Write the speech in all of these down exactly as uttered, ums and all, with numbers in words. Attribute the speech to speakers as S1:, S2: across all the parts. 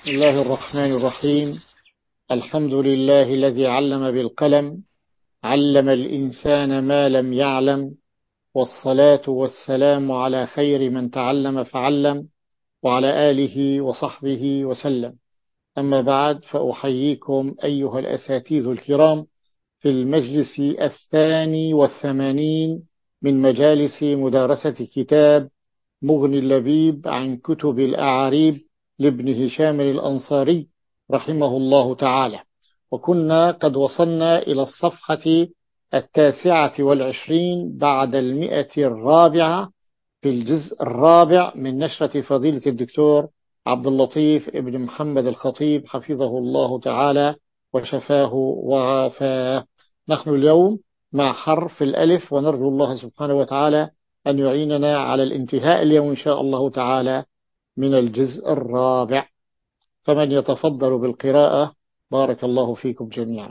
S1: بسم الله الرحمن الرحيم. الحمد لله الذي علم بالقلم، علم الإنسان ما لم يعلم، والصلاة والسلام على خير من تعلم فعلم، وعلى آله وصحبه وسلم. أما بعد، فأحييكم أيها الأساتذة الكرام في المجلس الثاني والثمانين من مجالس مدارسة كتاب مغني اللبيب عن كتب الأعاريب لابن هشام الأنصاري رحمه الله تعالى. وكنا قد وصلنا إلى الصفحة التاسعة والعشرين بعد المئة الرابعة في الجزء الرابع من نشرة فضيلة الدكتور عبد اللطيف ابن محمد الخطيب حفظه الله تعالى وشفاه وعافاه. نحن اليوم مع حرف الألف، ونرجو الله سبحانه وتعالى أن يعيننا على الانتهاء اليوم إن شاء الله تعالى من الجزء الرابع. فمن يتفضل بالقراءة بارك الله فيكم جميعا.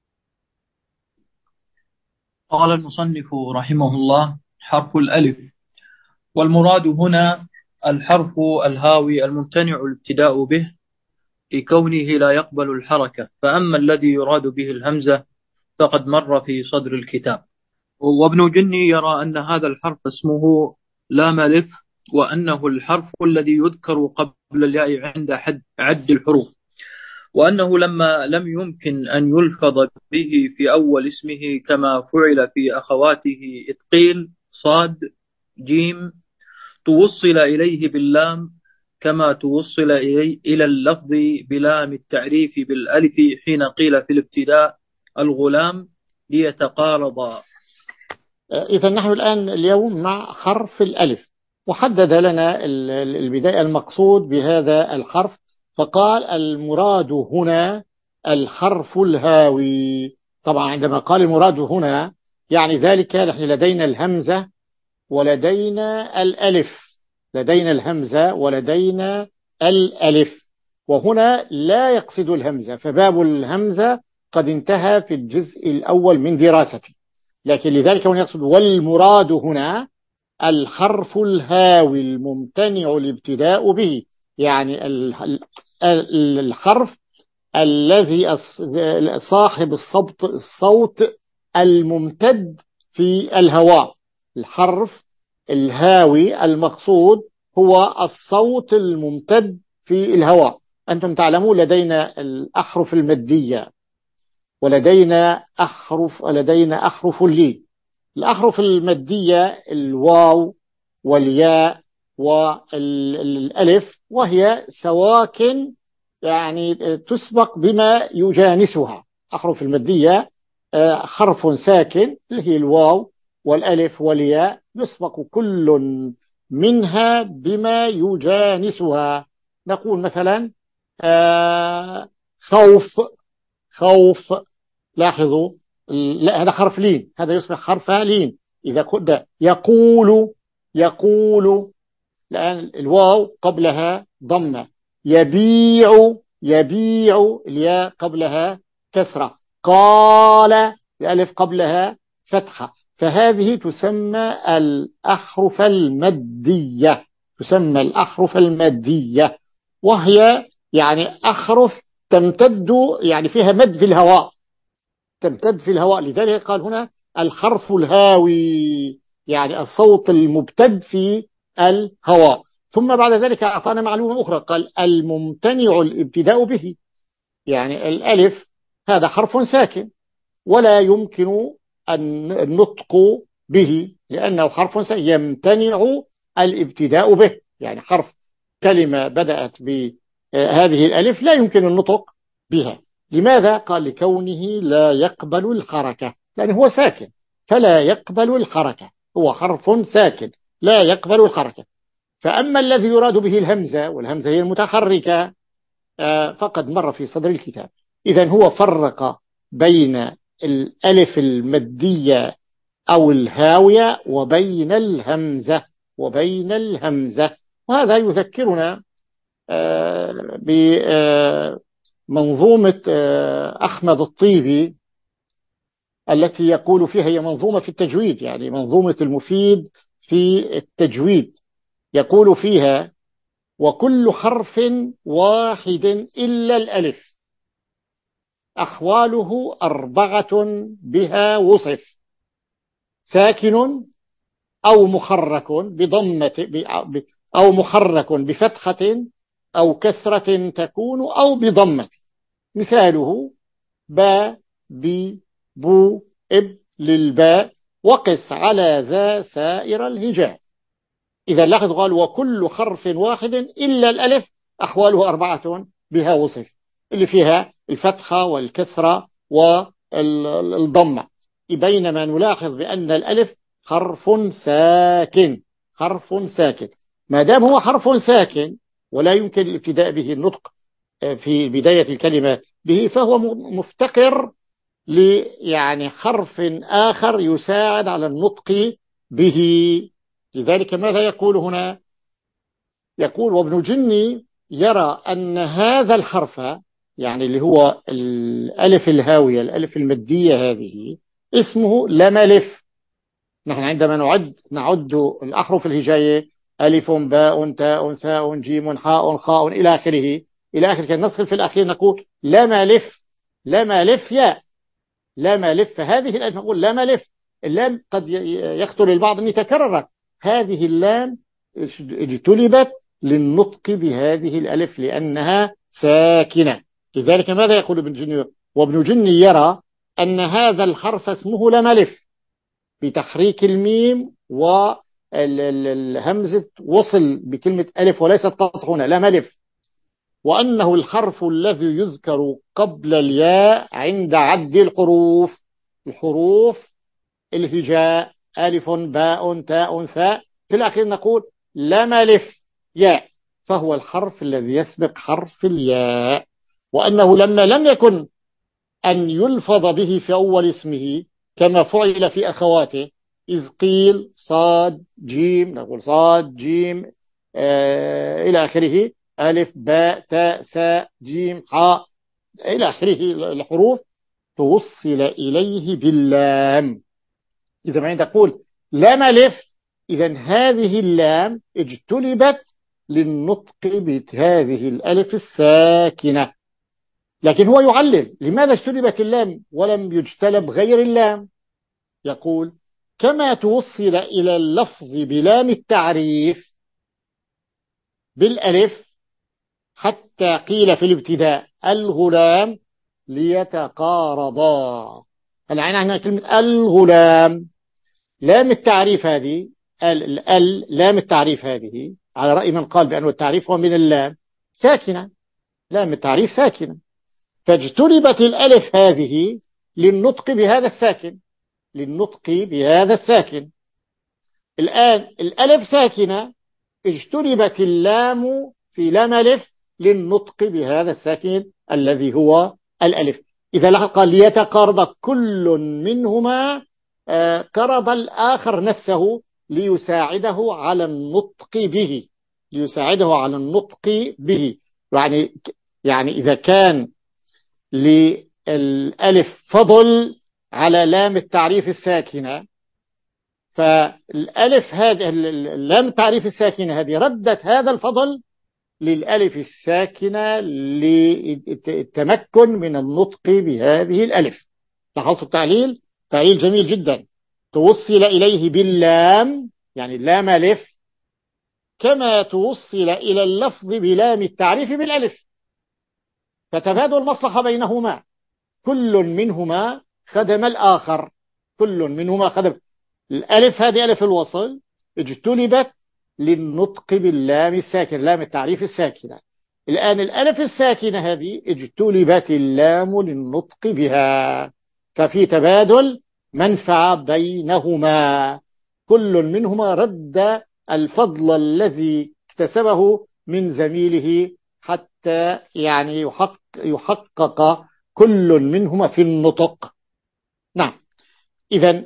S2: قال المصنف رحمه الله: حرف الألف. والمراد هنا الحرف الهاوي الممتنع الابتداء به لكونه لا يقبل الحركة، فأما الذي يراد به الهمزة فقد مر في صدر الكتاب. وابن جني يرى أن هذا الحرف اسمه لام ألف، وأنه الحرف الذي يذكر قبل الياء عند حد عد الحروف، وأنه لما لم يمكن أن يلفظ به في أول اسمه كما فعل في أخواته إذ قيل صاد جيم توصل إليه باللام، كما توصل إلي إلى اللفظ بلام التعريف بالألف حين قيل في الابتداء الغلام ليتقارضا.
S1: إذا نحن الآن اليوم مع حرف الألف، وحدد لنا البداية المقصود بهذا الحرف، فقال المراد هنا الحرف الهاوي. طبعا عندما قال المراد هنا يعني ذلك نحن لدينا الهمزة ولدينا الألف، لدينا الهمزة ولدينا الألف، وهنا لا يقصد الهمزة، فباب الهمزة قد انتهى في الجزء الأول من دراستي، لكن لذلك هنا يقصد والمراد هنا الحرف الهاوي الممتنع الابتداء به، يعني الحرف الذي صاحب الصوت الصوت الممتد في الهواء. الحرف الهاوي المقصود هو الصوت الممتد في الهواء. أنتم تعلمون لدينا الأحرف المادية ولدينا أحرف لدينا أحرف اللين. الأحرف المادية الواو والياء والألف، وهي سواكن يعني تسبق بما يجانسها. أحرف المادية حرف ساكن اللي هي الواو والألف والياء، يسبق كل منها بما يجانسها. نقول مثلا خوف خوف، لاحظوا لا هذا حرف لين، هذا يصبح حرف لين. إذا كنت يقول يقول الآن الواو قبلها ضمة، يبيع يبيع الياء قبلها كسرة، قال الألف قبلها فتحة. فهذه تسمى الأحرف المادية، تسمى الأحرف المادية، وهي يعني أحرف تمتد، يعني فيها مد في الهواء، تمتد في الهواء. لذلك قال هنا الحرف الهاوي، يعني الصوت المبتد في الهواء. ثم بعد ذلك أعطانا معلومة أخرى، قال الممتنع الابتداء به، يعني الألف هذا حرف ساكن ولا يمكن النطق به لأنه حرف ساكن يمتنع الابتداء به، يعني حرف كلمة بدأت بهذه الألف لا يمكن النطق بها. لماذا؟ قال لكونه لا يقبل الحركة، لأنه هو ساكن فلا يقبل الحركة، هو حرف ساكن لا يقبل الحركة. فأما الذي يراد به الهمزة، والهمزة هي المتحركة، فقد مر في صدر الكتاب. إذن هو فرق بين الألف المادية أو الهاوية وبين الهمزة وبين الهمزة وهذا يذكرنا بمنظومة أحمد الطيبي التي يقول فيها، هي منظومة في التجويد، يعني منظومة المفيد في التجويد، يقول فيها: وكل حرف واحد إلا الألف أحواله أربعة بها وصف: ساكن أو محرك بضمة أو محرك بفتحة أو كسرة تكون أو بضمة. مثاله: با، بي، بو، إب للباء، وقس على ذا سائر الهجاء. إذا لاحظ قال: وكل حرف واحد إلا الألف أحواله أربعة بها وصف، اللي فيها الفتحة والكسرة والضمة. بينما نلاحظ بأن الألف حرف ساكن، حرف ساكن. ما دام هو حرف ساكن ولا يمكن الابتداء به، النطق في بداية الكلمة به، فهو مفتقر ل يعني حرف آخر يساعد على النطق به. لذلك ماذا يقول هنا؟ يقول: وابن جني يرى أن هذا الحرف، يعني اللي هو الألف الهاوية، الألف المادية هذه، اسمه لم ألف. نحن عندما نعد نعد الأحرف الهجائية: ألف، باء، تاء، ثاء، جيم، حاء، خاء، إلى آخره إلى آخره. النص في الأخير نقول لم ألف، لم ألف ياء، لم ألف. فهذه الألف نقول لم ألف. اللام قد يخطر البعض أن يتكرر، هذه اللام اجتلبت للنطق بهذه الألف لأنها ساكنة. لذلك ماذا يقول ابن جني؟ وابن جني يرى أن هذا الحرف اسمه لم ألف بتحريك الميم والهمزة وصل بكلمة ألف وليست قطع هنا، لم ألف، وأنه الحرف الذي يذكر قبل الياء عند عد الحروف، الحروف الهجاء: ألف، باء، تاء، ثاء، في الأخير نقول لم ألف ياء، فهو الحرف الذي يسبق حرف الياء. وأنه لما لم يكن أن يلفظ به في أول اسمه كما فعل في أخواته، إذ قيل صاد جيم، نقول صاد جيم آه إلى آخره، ألف، باء، تاء، ثاء، جيم، حاء، إلى آخره الحروف، توصل إليه باللام. إذا ما تقول لام ألف، إذا هذه اللام اجتلبت للنطق بهذه الألف الساكنة. لكن هو يعلل لماذا اجتلبت اللام ولم يجتلب غير اللام. يقول: كما توصل إلى اللفظ بلام التعريف بالألف، حتى قيل في الابتداء الغلام ليتقارضا. العين هنا كلمة الغلام، لام التعريف هذه، ال ال لام التعريف هذه على رأي من قال بأنه التعريف هو من اللام ساكنة، لام التعريف ساكنة، فاجتلبت الألف هذه للنطق بهذا الساكن، للنطق بهذا الساكن. الآن الألف ساكنة، اجتلبت اللام في لام ألف للنطق بهذا الساكن الذي هو الألف. إذا لاحظ قال ليتقارض كل منهما، آه قرض الآخر نفسه ليساعده على النطق به، ليساعده على النطق به. يعني يعني إذا كان للألف فضل على لام التعريف الساكنة، فالألف هذه اللام التعريف الساكنة هذه ردت هذا الفضل للألف الساكنة للتمكن من النطق بهذه الألف. لاحظوا التعليل؟ تعليل جميل جدا. توصل إليه باللام، يعني لام ألف، كما توصل إلى اللفظ بلام التعريف بالألف، فتبادل المصلحة بينهما، كل منهما خدم الآخر، كل منهما خدم. الألف هذه ألف الوصل اجتلبت للنطق باللام الساكنة، لام التعريف الساكنة. الآن الألف الساكنة هذه اجتلبت اللام للنطق بها، ففي تبادل منفعة بينهما، كل منهما رد الفضل الذي اكتسبه من زميله حتى يعني يحقق, يحقق كل منهما في النطق. نعم. إذن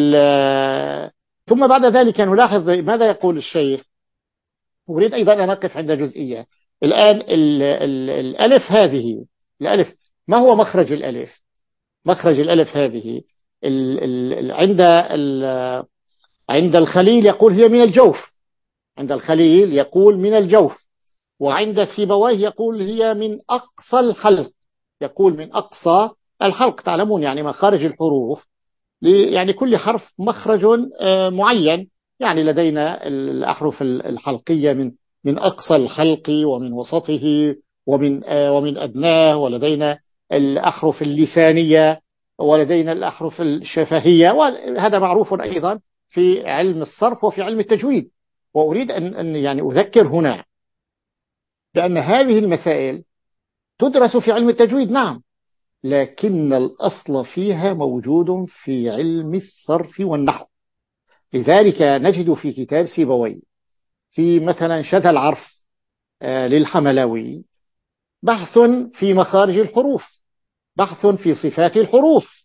S1: ثم بعد ذلك نلاحظ ماذا يقول الشيخ. أريد أيضا أن أقف عند جزئية. الآن ال ال الألف هذه، الألف ما هو مخرج الألف؟ مخرج الألف هذه ال ال عند ال عند الخليل يقول هي من الجوف، عند الخليل يقول من الجوف. وعند سيبويه يقول هي من أقصى الحلق، يقول من أقصى الحلق. تعلمون يعني مخارج الحروف، يعني كل حرف مخرج معين، يعني لدينا الأحرف الحلقية من من أقصى الحلق ومن وسطه ومن ومن أدناه، ولدينا الأحرف اللسانية، ولدينا الأحرف الشفهية، وهذا معروف أيضا في علم الصرف وفي علم التجويد. وأريد أن أن يعني أذكر هنا بأن هذه المسائل تدرس في علم التجويد نعم، لكن الأصل فيها موجود في علم الصرف والنحو. لذلك نجد في كتاب سيبويه في مثلا شذا العرف للحملاوي بحث في مخارج الحروف، بحث في صفات الحروف،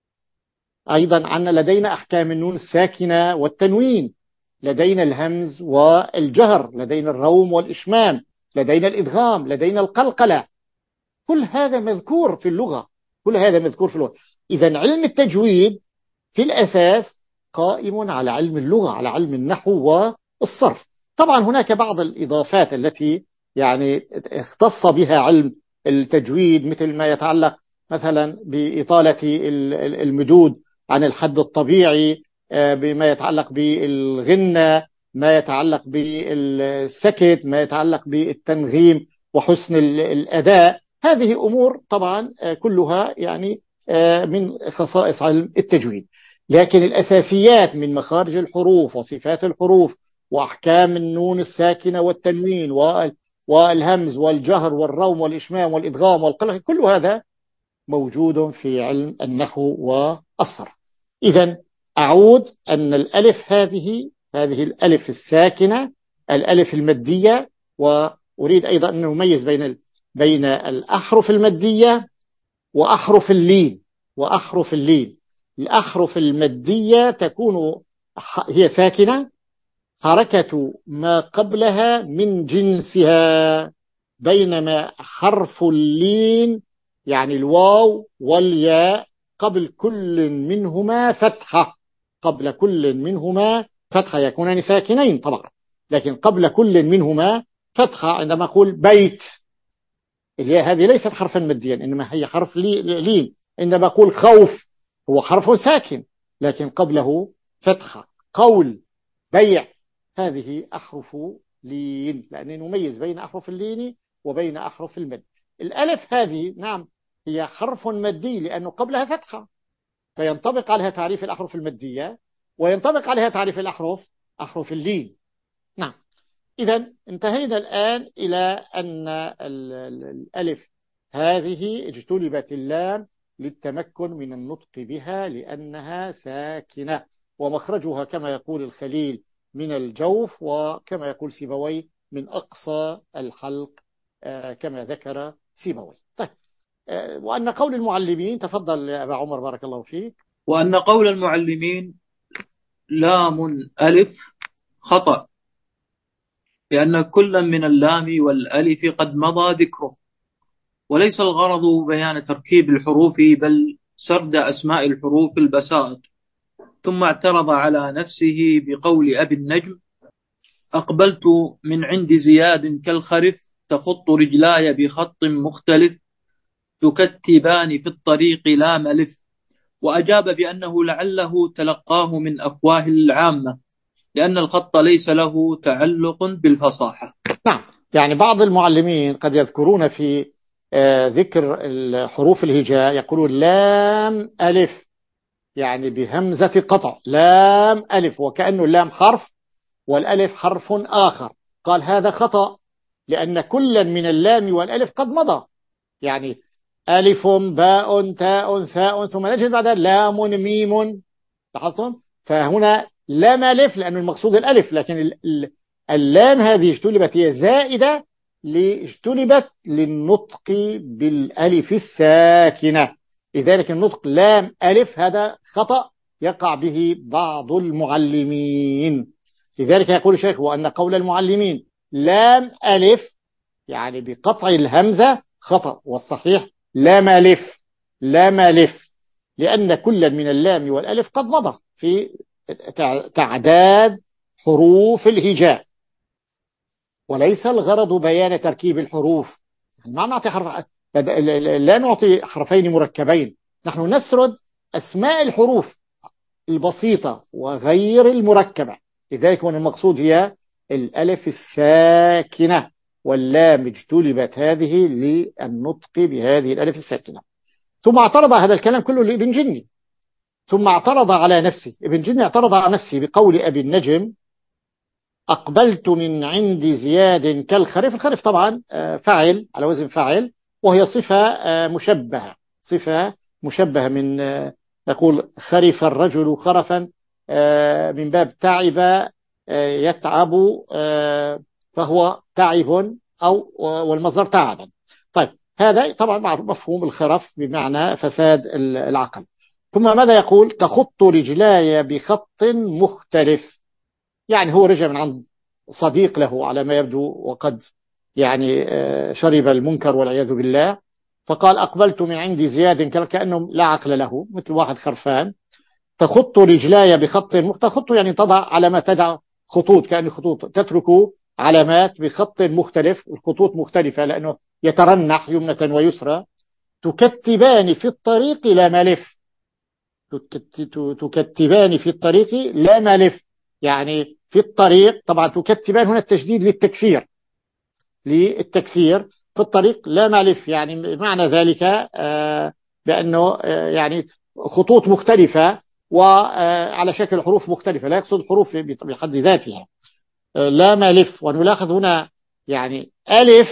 S1: أيضا عن لدينا أحكام النون الساكنة والتنوين، لدينا الهمز والجهر، لدينا الروم والإشمام، لدينا الإدغام، لدينا القلقلة. كل هذا مذكور في اللغة، كل هذا مذكور في اللغة. إذن علم التجويد في الأساس قائم على علم اللغة، على علم النحو والصرف. طبعا هناك بعض الإضافات التي يعني اختص بها علم التجويد، مثل ما يتعلق مثلا بإطالة المدود عن الحد الطبيعي، بما يتعلق بالغنة، ما يتعلق بالسكت، ما يتعلق بالتنغيم وحسن الأداء. هذه أمور طبعا كلها يعني من خصائص علم التجويد. لكن الأساسيات من مخارج الحروف وصفات الحروف وأحكام النون الساكنة والتنوين والهمز والجهر والروم والإشمام والإدغام والقلق، كل هذا موجود في علم النحو والصرف. إذن أعود أن الألف هذه هذه الألف الساكنة، الألف المادية، وأريد أيضا أن نميز بين بين الأحرف المادية وأحرف اللين وأحرف اللين. الأحرف المادية تكون هي ساكنة، حركة ما قبلها من جنسها، بينما حرف اللين يعني الواو والياء قبل كل منهما فتحة، قبل كل منهما فتحة، يكونان ساكنين طبعا، لكن قبل كل منهما فتحة. عندما أقول بيت، الياء هذه ليست حرفا ماديا إنما هي حرف لين. عندما أقول خوف هو حرف ساكن لكن قبله فتحة. قول، بيع، هذه أحرف لين، لأن نميز بين أحرف اللين وبين أحرف المد. الألف هذه نعم هي حرف مادي لأنه قبلها فتحة، فينطبق عليها تعريف الأحرف المادية وينطبق عليها تعريف الأحرف أحرف اللين. نعم. إذا انتهينا الآن إلى أن الألف هذه اجتلبت اللام للتمكن من النطق بها لأنها ساكنة، ومخرجها كما يقول الخليل من الجوف، وكما يقول سيبويه من أقصى الحلق كما ذكر سيبويه. طيب، وأن قول المعلمين، تفضل يا أبا عمر بارك الله فيك.
S2: وأن قول المعلمين لام ألف خطأ، لأن كل من اللام والألف قد مضى ذكره، وليس الغرض بيان تركيب الحروف بل سرد أسماء الحروف البساط. ثم اعترض على نفسه بقول أبي النجم: أقبلت من عند زياد كالخرف، تخط رجلاي بخط مختلف، تكتبان في الطريق لام ألف. وأجاب بأنه لعله تلقاه من أفواه العامة، لأن الخط ليس له تعلق بالفصاحة.
S1: نعم، يعني بعض المعلمين قد يذكرون في ذكر حروف الهجاء يقولون لام ألف، يعني بهمزة قطع، لام ألف، وكأنه اللام حرف والألف حرف آخر. قال هذا خطأ، لأن كلا من اللام والألف قد مضى، يعني ألف باء تاء ثاء ثم نجد بعدها لام ميم، لاحظتم؟ فهنا لام ألف لأن المقصود الألف، لكن اللام هذه اجتلبت هي زائدة، اجتلبت للنطق بالألف الساكنة، لذلك النطق لام ألف هذا خطأ يقع به بعض المعلمين. لذلك يقول الشيخ: وأن قول المعلمين لام ألف يعني بقطع الهمزة خطأ، والصحيح لام ألف، لام ألف، لأن كل من اللام والألف قد مضى في تعداد حروف الهجاء. وليس الغرض بيان تركيب الحروف. ما نعطي حرف، لا نعطي حرفين مركبين، نحن نسرد أسماء الحروف البسيطة وغير المركبة. لذلك من المقصود هي الألف الساكنة، واللام اجتلبت هذه للنطق بهذه الألف الساكنة. ثم اعترض هذا الكلام كله لابن جني، ثم اعترض على نفسه. ابن جني اعترض على نفسه بقول أبي النجم: أقبلت من عند زياد كالخريف. الخريف طبعا فاعل على وزن فاعل، وهي صفة مشبهة، صفة مشبهة من نقول خرف الرجل خرفا من باب تعب يتعب، فهو تعب أو والمصدر تعبا. طيب هذا طبعا معروف مفهوم الخرف بمعنى فساد العقل. ثم ماذا يقول؟ تخط رجلاي بخط مختلف، يعني هو رجع من عند صديق له على ما يبدو، وقد يعني شرب المنكر والعياذ بالله، فقال أقبلت من عند زياد كأنه لا عقل له، مثل واحد خرفان. تخط رجلاي بخط مختلف، تخط يعني تضع علامات، تدع خطوط كأن خطوط، تترك علامات بخط مختلف، الخطوط مختلفة لأنه يترنح يمنة ويسرى. تكتبان في الطريق لا ملف، تكتبان في الطريق لا ملف، يعني في الطريق. طبعا تكتبان هنا التشديد للتكسير، للتكسير في الطريق لا ملف، يعني معنى ذلك آه بأنه آه يعني خطوط مختلفة وعلى شكل حروف مختلفة، لا يقصد حروف بحد ذاتها. آه لا ملف. ونلاحظ هنا يعني ألف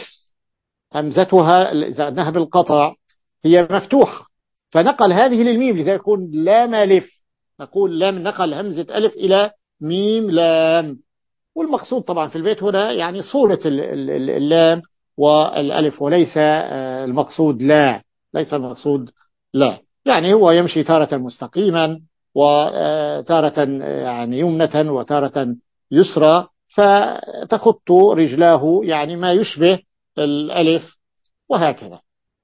S1: همزتها إذا أنها بالقطع هي مفتوحة، فنقل هذه للميم، لذلك يكون لا ملف. نقول لام، نقل همزة ألف إلى ميم لام. والمقصود طبعا في البيت هنا يعني صورة اللام والألف، وليس المقصود لا، ليس المقصود لا. يعني هو يمشي تارة مستقيما وتارة يعني يمنة وتارة يسرى، فتخط رجلاه يعني ما يشبه الألف وهكذا.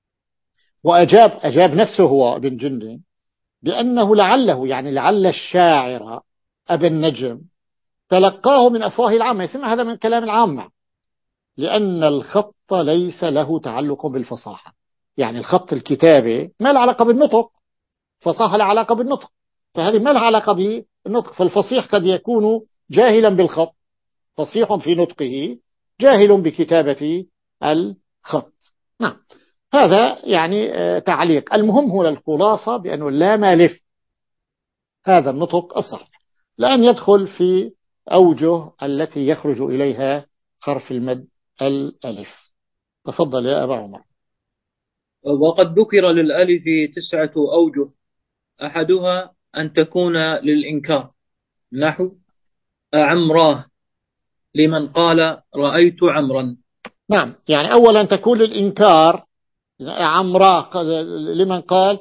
S1: وأجاب أجاب نفسه هو ابن جندي بأنه لعله، يعني لعل الشاعر أبا النجم تلقاه من أفواه العامة، يسمى هذا من كلام العامة، لأن الخط ليس له تعلق بالفصاحة. يعني الخط الكتابي ما له علاقة بالنطق، فصاحة له علاقة بالنطق، فهذه ما له علاقة بالنطق. فالفصيح قد يكون جاهلا بالخط، فصيح في نطقه جاهل بكتابة الخط. نعم، هذا يعني تعليق. المهم هنا الخلاصة بأنه لا مالف هذا النطق الصحيح، لأن يدخل في أوجه التي يخرج إليها حرف المد الألف. تفضل يا أبا عمر.
S2: وقد ذكر للألف تسعة أوجه، أحدها أن تكون للإنكار، نحو عمراه لمن قال رأيت عمرا.
S1: نعم، يعني أولا تكون للإنكار، عمراه لمن قال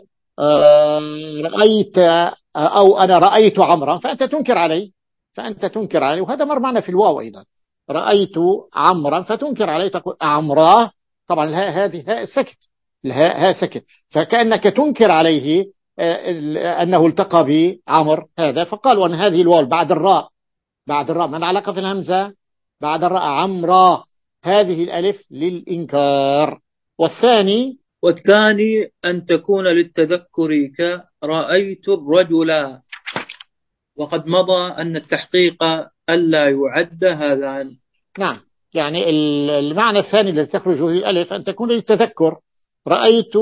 S1: رأيت أو أنا رأيت عمرا، فأنت تنكر عليه، فأنت تنكر عليه. وهذا مر معنا في الواو أيضا، رأيت عمرا فتنكر عليه، تقول عمراه. طبعا الهاء هذه هاء سكت، الهاء هاء سكت، فكأنك تنكر عليه أنه التقى بعمر هذا. فقال وأن هذه الواو بعد الراء، بعد الراء من علاقة في الهمزة، بعد الراء عمراه، هذه الألف للإنكار. والثاني
S2: والثاني أن تكون للتذكر كرأيت الرجل، وقد مضى أن التحقيق ألا يعد هذان.
S1: نعم، يعني المعنى الثاني الذي تخرج به الألف أن تكون للتذكر. رأيت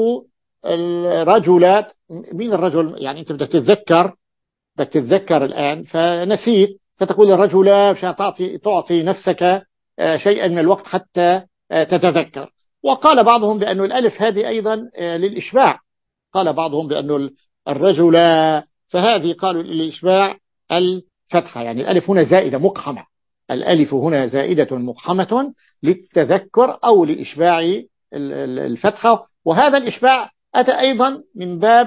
S1: الرجلات، مين الرجل؟ يعني أنت بدك تتذكر، بدك تتذكر الآن فنسيت، فتقول الرجل مشان تعطي تعطي نفسك شيئا من الوقت حتى تتذكر. وقال بعضهم بأن الألف هذه أيضا للإشباع، قال بعضهم بأن الرجل، فهذه قالوا للإشباع الفتحة، يعني الألف هنا زائدة مقحمة، الألف هنا زائدة مقحمة للتذكر أو لإشباع الفتحة. وهذا الإشباع أتى أيضا من باب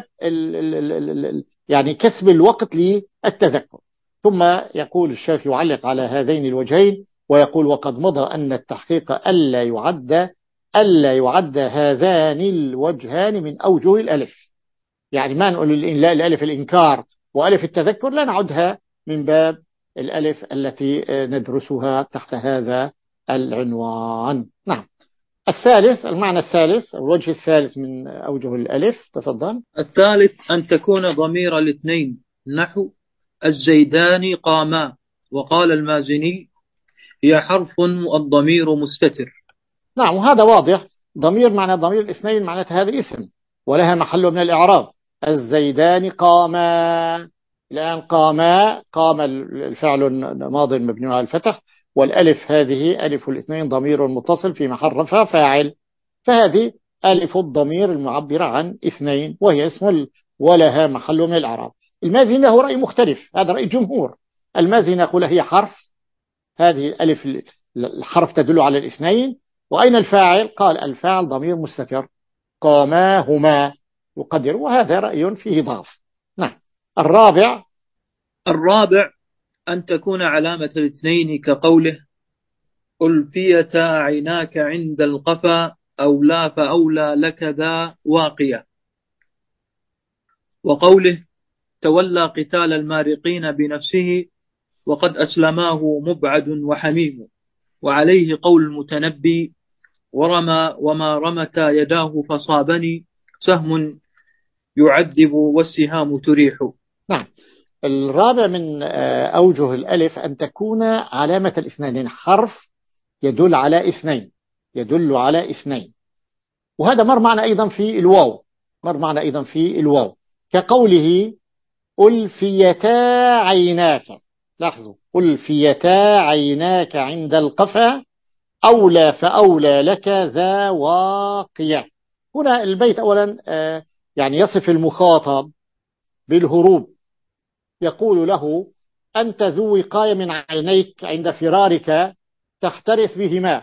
S1: يعني كسب الوقت للتذكر. ثم يقول الشافعي يعلق على هذين الوجهين ويقول وقد مضى أن التحقيق ألا يعد ألا يعد هذان الوجهان من أوجه الألف. يعني ما نقول الألف الإنكار وألف التذكر لا نعدها من باب الألف التي ندرسها تحت هذا العنوان. نعم. الثالث، المعنى الثالث، الوجه الثالث من أوجه الألف، تفضل.
S2: الثالث أن تكون ضمير الاثنين، نحو الزيدان قاما. وقال المازني هي حرف الضمير مستتر.
S1: نعم، وهذا واضح. ضمير معنى ضمير الاثنين معناتها هذا اسم ولها محل من الإعراب. الزيدان قاما. الآن قاما، قام الفعل ماض مبني على الفتح، والألف هذه ألف الاثنين ضمير متصل في محل رفع فاعل، فهذه ألف الضمير المعبرة عن اثنين وهي اسم ولها محل من الإعراب. المازن له رأي مختلف، هذا رأي الجمهور. المازن يقول هي حرف، هذه الألف الحرف تدل على الاثنين. وأين الفاعل؟ قال الفاعل ضمير مستتر، قاماهما يقدر، وهذا رأي فيه ضعف. نعم. الرابع
S2: الرابع أن تكون علامة الاثنين كقوله ألفيتا عيناك عند القفا، أولى فأولى لك ذا واقية. وقوله تولى قتال المارقين بنفسه وقد أسلماه مبعد وحميم. وعليه قول المتنبي ورمى وما رمتا يداه فصابني سهم يعذب والسهام تريح.
S1: نعم. الرابع من أوجه الألف أن تكون علامة الاثنين، حرف يدل على اثنين، يدل على اثنين. وهذا مر معنا أيضا في الواو، مر معنا أيضا في الواو كقوله ألفيتا عيناك. لاحظوا، ألفيتا عيناك عند القفا، أولى فأولى لك ذا واقية. هنا البيت أولا يعني يصف المخاطب بالهروب، يقول له أنت ذو وقاية من عينيك عند فرارك تحترس بهما،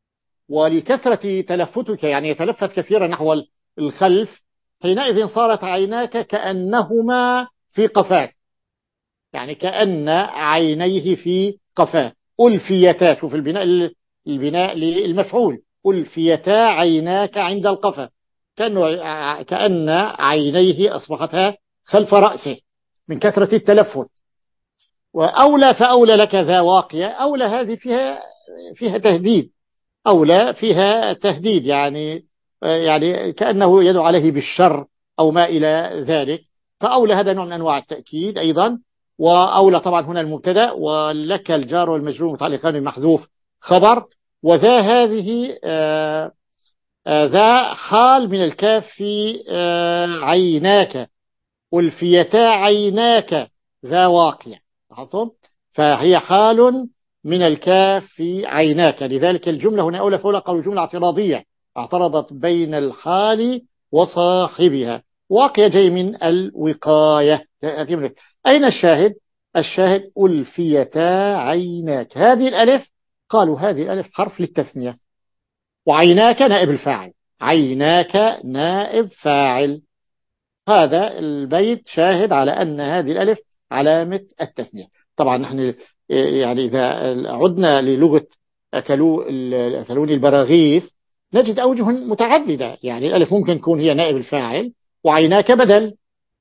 S1: ولكثرة تلفتك يعني يتلفت كثيرا نحو الخلف، حينئذ صارت عيناك كأنهما في قفاك، يعني كأن عينيه في قفاه. ألفيتا، شوف البناء، البناء للمفعول، ألفيتا عيناك عند القفا، كأنه كأن عينيه أصبحتها خلف رأسه من كثرة التلفت. وأولى فأولى لك ذا واقية، أولى هذه فيها فيها تهديد، أولى فيها تهديد، يعني يعني كأنه يدعو عليه بالشر أو ما إلى ذلك. فأولى هذا نوع من أنواع التأكيد أيضا. وأولى طبعا هنا المبتدا، ولك الجار والمجرور متعلقان بمحذوف خبر. وذا هذه آآ آآ ذا حال من الكاف في عيناك، ألفيتا عيناك ذا واقية، فهي حال من الكاف في عيناك. لذلك الجملة هنا أولى فأولى قالوا جملة اعتراضية اعترضت بين الحال وصاحبها. واقية جاي من الوقاية. أين الشاهد؟ الشاهد ألفيتا عيناك، هذه الألف قالوا هذه الألف حرف للتثنية، وعيناك نائب الفاعل، عيناك نائب فاعل. هذا البيت شاهد على أن هذه الألف علامة التثنية. طبعا نحن يعني إذا عدنا للغة أكلو أكلوني البراغيث نجد أوجه متعددة، يعني الألف ممكن تكون هي نائب الفاعل وعيناك بدل،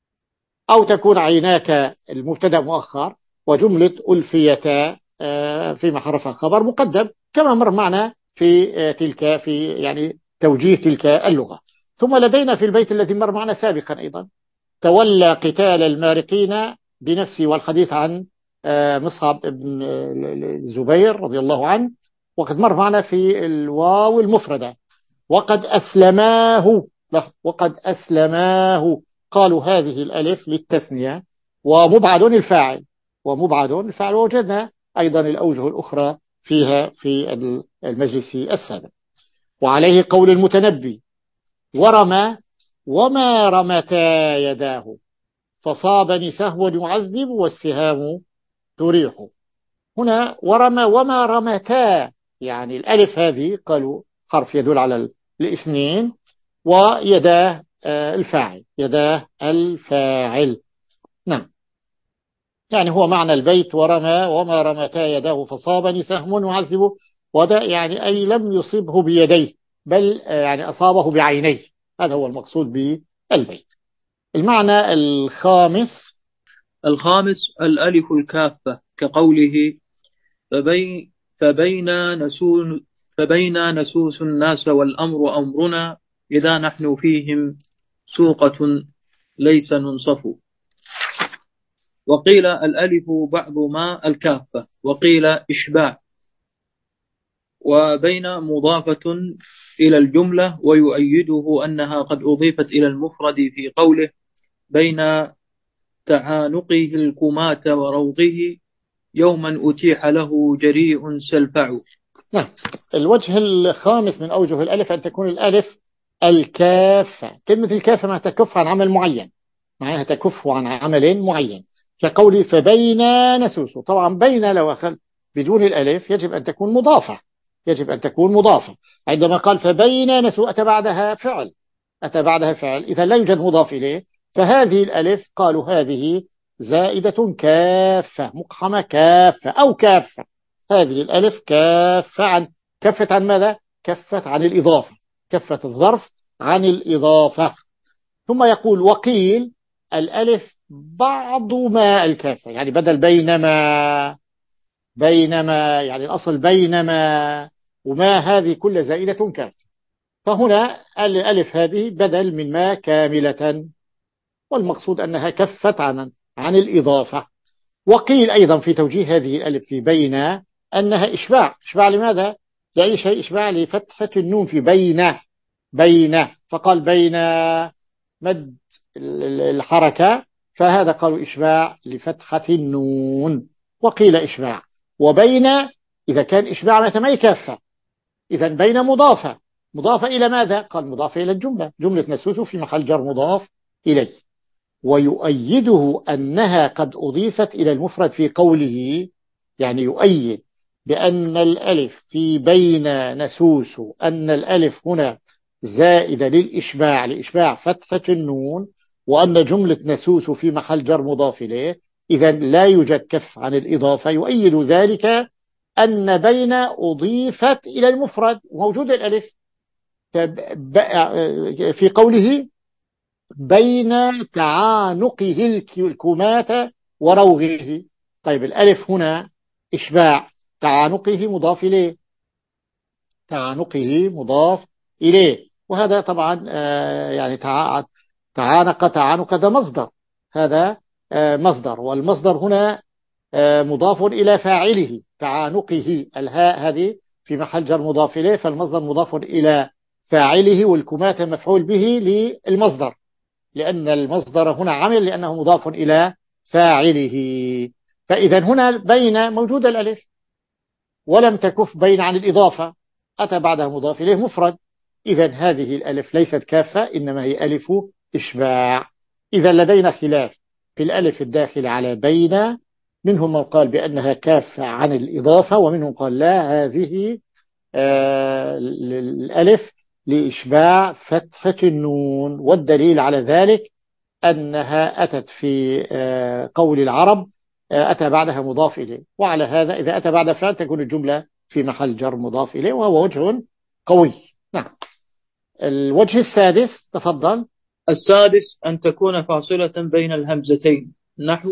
S1: أو تكون عيناك المبتدا مؤخر وجملة ألفيتا في محل رفع خبر مقدم، كما مر معنا في تلك في يعني توجيه تلك اللغة. ثم لدينا في البيت الذي مر معنا سابقا أيضا تولى قتال المارقين بنفسه، والحديث عن مصعب بن الزبير رضي الله عنه، وقد مر معنا في الواو المفردة وقد أسلماه، وقد أسلماه قالوا هذه الألف للتثنية ومبعد الفاعل، ومبعد الفاعل، ووجدنا أيضا الأوجه الأخرى فيها في المجلس السابق. وعليه قول المتنبي ورمى وما رمتا يداه فصابني سهو يعذب والسهام تريح. هنا ورمى وما رمتا، يعني الألف هذه قالوا حرف يدل على الاثنين، ويداه الفاعل، يداه الفاعل. نعم، يعني هو معنى البيت ورمى وما رمتا يداه فصابني سهم يعذبه، وده يعني أي لم يصبه بيديه بل يعني أصابه بعينيه، هذا هو المقصود بالبيت. المعنى الخامس
S2: الخامس الألف الكافة كقوله فبين فبين نسوس فبين نسوس الناس والأمر أمرنا إذا نحن فيهم سوقة ليس ننصف. وقيل الألف بعض ما الكافة، وقيل إشباع، وبين مضافة إلى الجملة، ويؤيده أنها قد أضيفت إلى المفرد في قوله بين تعانقه الكمات وروضه يوما أتيح له جريء سلفع.
S1: نعم. الوجه الخامس من أوجه الألف أن تكون الألف الكافة. كلمة الكافة ما تكف عن عمل معين، معناها تكف عن عمل معين، كقولي فبين نسوس. طبعا بين لو أخذ بدون الألف يجب أن تكون مضافة، يجب أن تكون مضافة. عندما قال فبين نسوس أتى بعدها فعل، أتى بعدها فعل، إذا لا يوجد مضاف إليه، فهذه الألف قالوا هذه زائدة كافة، مقحمة كافة أو كافة. هذه الألف كافة عن كفت عن ماذا؟ كفت عن الإضافة، كفت الظرف عن الإضافة. ثم يقول وقيل الألف بعض ما الكافة، يعني بدل بينما، بينما يعني الأصل بينما، وما هذه كل زائدة كافة، فهنا الألف هذه بدل من ما كاملة، والمقصود أنها كفت عن عن الإضافة. وقيل أيضا في توجيه هذه الألف في بين أنها إشباع. إشباع لماذا؟ لأي شيء؟ إشباع لفتحة النون في بين، بين، فقال بين مد الحركة، فهذا قالوا إشباع لفتحة النون. وقيل إشباع. وبين إذا كان إشباع متى ما يكفى، إذا بين مضافة، مضافة إلى ماذا؟ قال مضافة إلى الجملة، جملة نسوس في محل جر مضاف إليه. ويؤيده أنها قد أضيفت إلى المفرد في قوله، يعني يؤيد بأن الألف في بين نسوس، أن الألف هنا زائدة للإشباع، لإشباع فتحة النون، وأن جملة نسوس في محل جر مضاف إليه، إذا لا يوجد كف عن الإضافة. يؤيد ذلك أن بين أضيفت إلى المفرد وموجود الألف في قوله بين تعانقه الكمات وروغه. طيب الألف هنا إشباع، تعانقه مضاف إليه، تعانقه مضاف إليه، وهذا طبعا آه يعني تعانق، تعانق هذا مصدر، هذا آه مصدر، والمصدر هنا آه مضاف إلى فاعله، تعانقه الهاء هذه في محل جر مضاف إليه، فالمصدر مضاف إلى فاعله، والكمات مفعول به للمصدر، لأن المصدر هنا عمل لأنه مضاف إلى فاعله. فإذا هنا بين موجود الألف ولم تكف بين عن الإضافة، أتى بعدها مضاف إليه مفرد، إذا هذه الألف ليست كافة، إنما هي ألف إشباع. إذا لدينا خلاف في الألف الداخل على بين، منهم من قال بأنها كافة عن الإضافة، ومنهم قال لا، هذه آه الألف لإشباع فتحة النون. والدليل على ذلك أنها أتت في قول العرب أتى بعدها مضاف إليه، وعلى هذا إذا أتى بعد فعل تكون الجملة في محل جر مضاف إليه، وهو وجه قوي. نعم. الوجه السادس، تفضل.
S2: السادس أن تكون فاصلة بين الهمزتين، نحو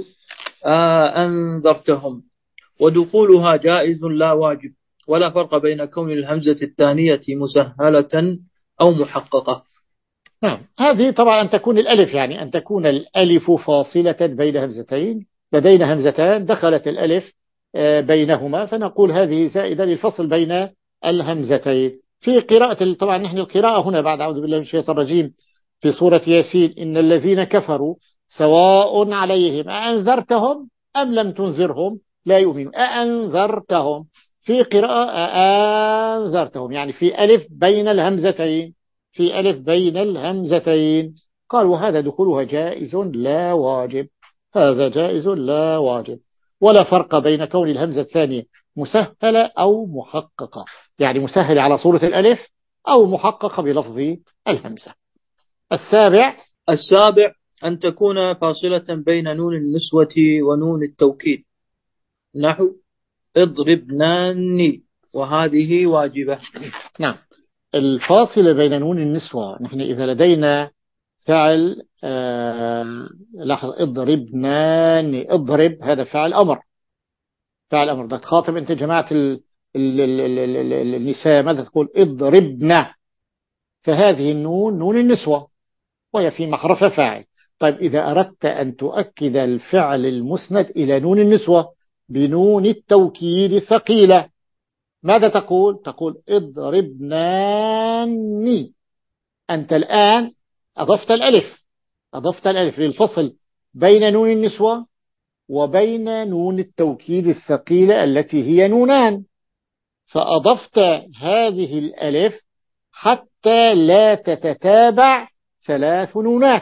S2: آه أنذرتهم، ودخولها جائز لا واجب، ولا فرق بين كون الهمزة الثانية مسهلة أو محققة.
S1: نعم. هذه طبعا أن تكون الألف، يعني أن تكون الألف فاصلة بين همزتين، لدينا همزتان دخلت الألف بينهما، فنقول هذه زائدة للفصل بين الهمزتين. في قراءة طبعا نحن القراءة هنا بعد أعوذ بالله من الشيطان الرجيم في سورة ياسين، إن الذين كفروا سواء عليهم أأنذرتهم أم لم تنذرهم لا يؤمنون، أأنذرتهم. في قراءة أأنذرتهم، يعني في ألف بين الهمزتين، في ألف بين الهمزتين. قال وهذا دخولها جائز لا واجب، هذا جائز لا واجب، ولا فرق بين كون الهمزة الثانية مسهلة أو محققة، يعني مسهلة على صورة الألف أو محققة بلفظ الهمزة. السابع،
S2: السابع أن تكون فاصلة بين نون النسوة ونون التوكيد، نحو اضربناني، وهذه واجبة.
S1: نعم. الفاصلة بين نون النسوة، نحن إذا لدينا فعل آه لحظة اضربناني، اضرب هذا فعل أمر، فعل أمر، ده تخاطب أنت جماعة النساء ماذا تقول؟ اضربن، فهذه النون نون النسوة وهي في محرف فاعل. طيب إذا أردت أن تؤكد الفعل المسند إلى نون النسوة بنون التوكيد الثقيلة ماذا تقول؟ تقول اضربناني. أنت الآن أضفت الألف، أضفت الألف للفصل بين نون النسوة وبين نون التوكيد الثقيلة التي هي نونان، فأضفت هذه الألف حتى لا تتتابع ثلاث نونات،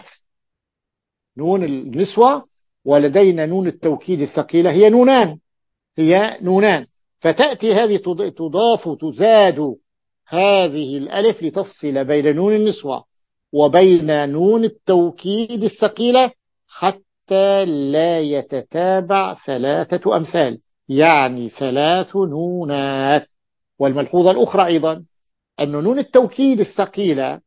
S1: نون النسوة ولدينا نون التوكيد الثقيلة هي نونان، هي نونان، فتأتي هذه تضاف تزاد هذه الألف لتفصل بين نون النسوة وبين نون التوكيد الثقيلة حتى لا يتتابع ثلاثة أمثال، يعني ثلاث نونات. والملحوظة الأخرى أيضا أن نون التوكيد الثقيلة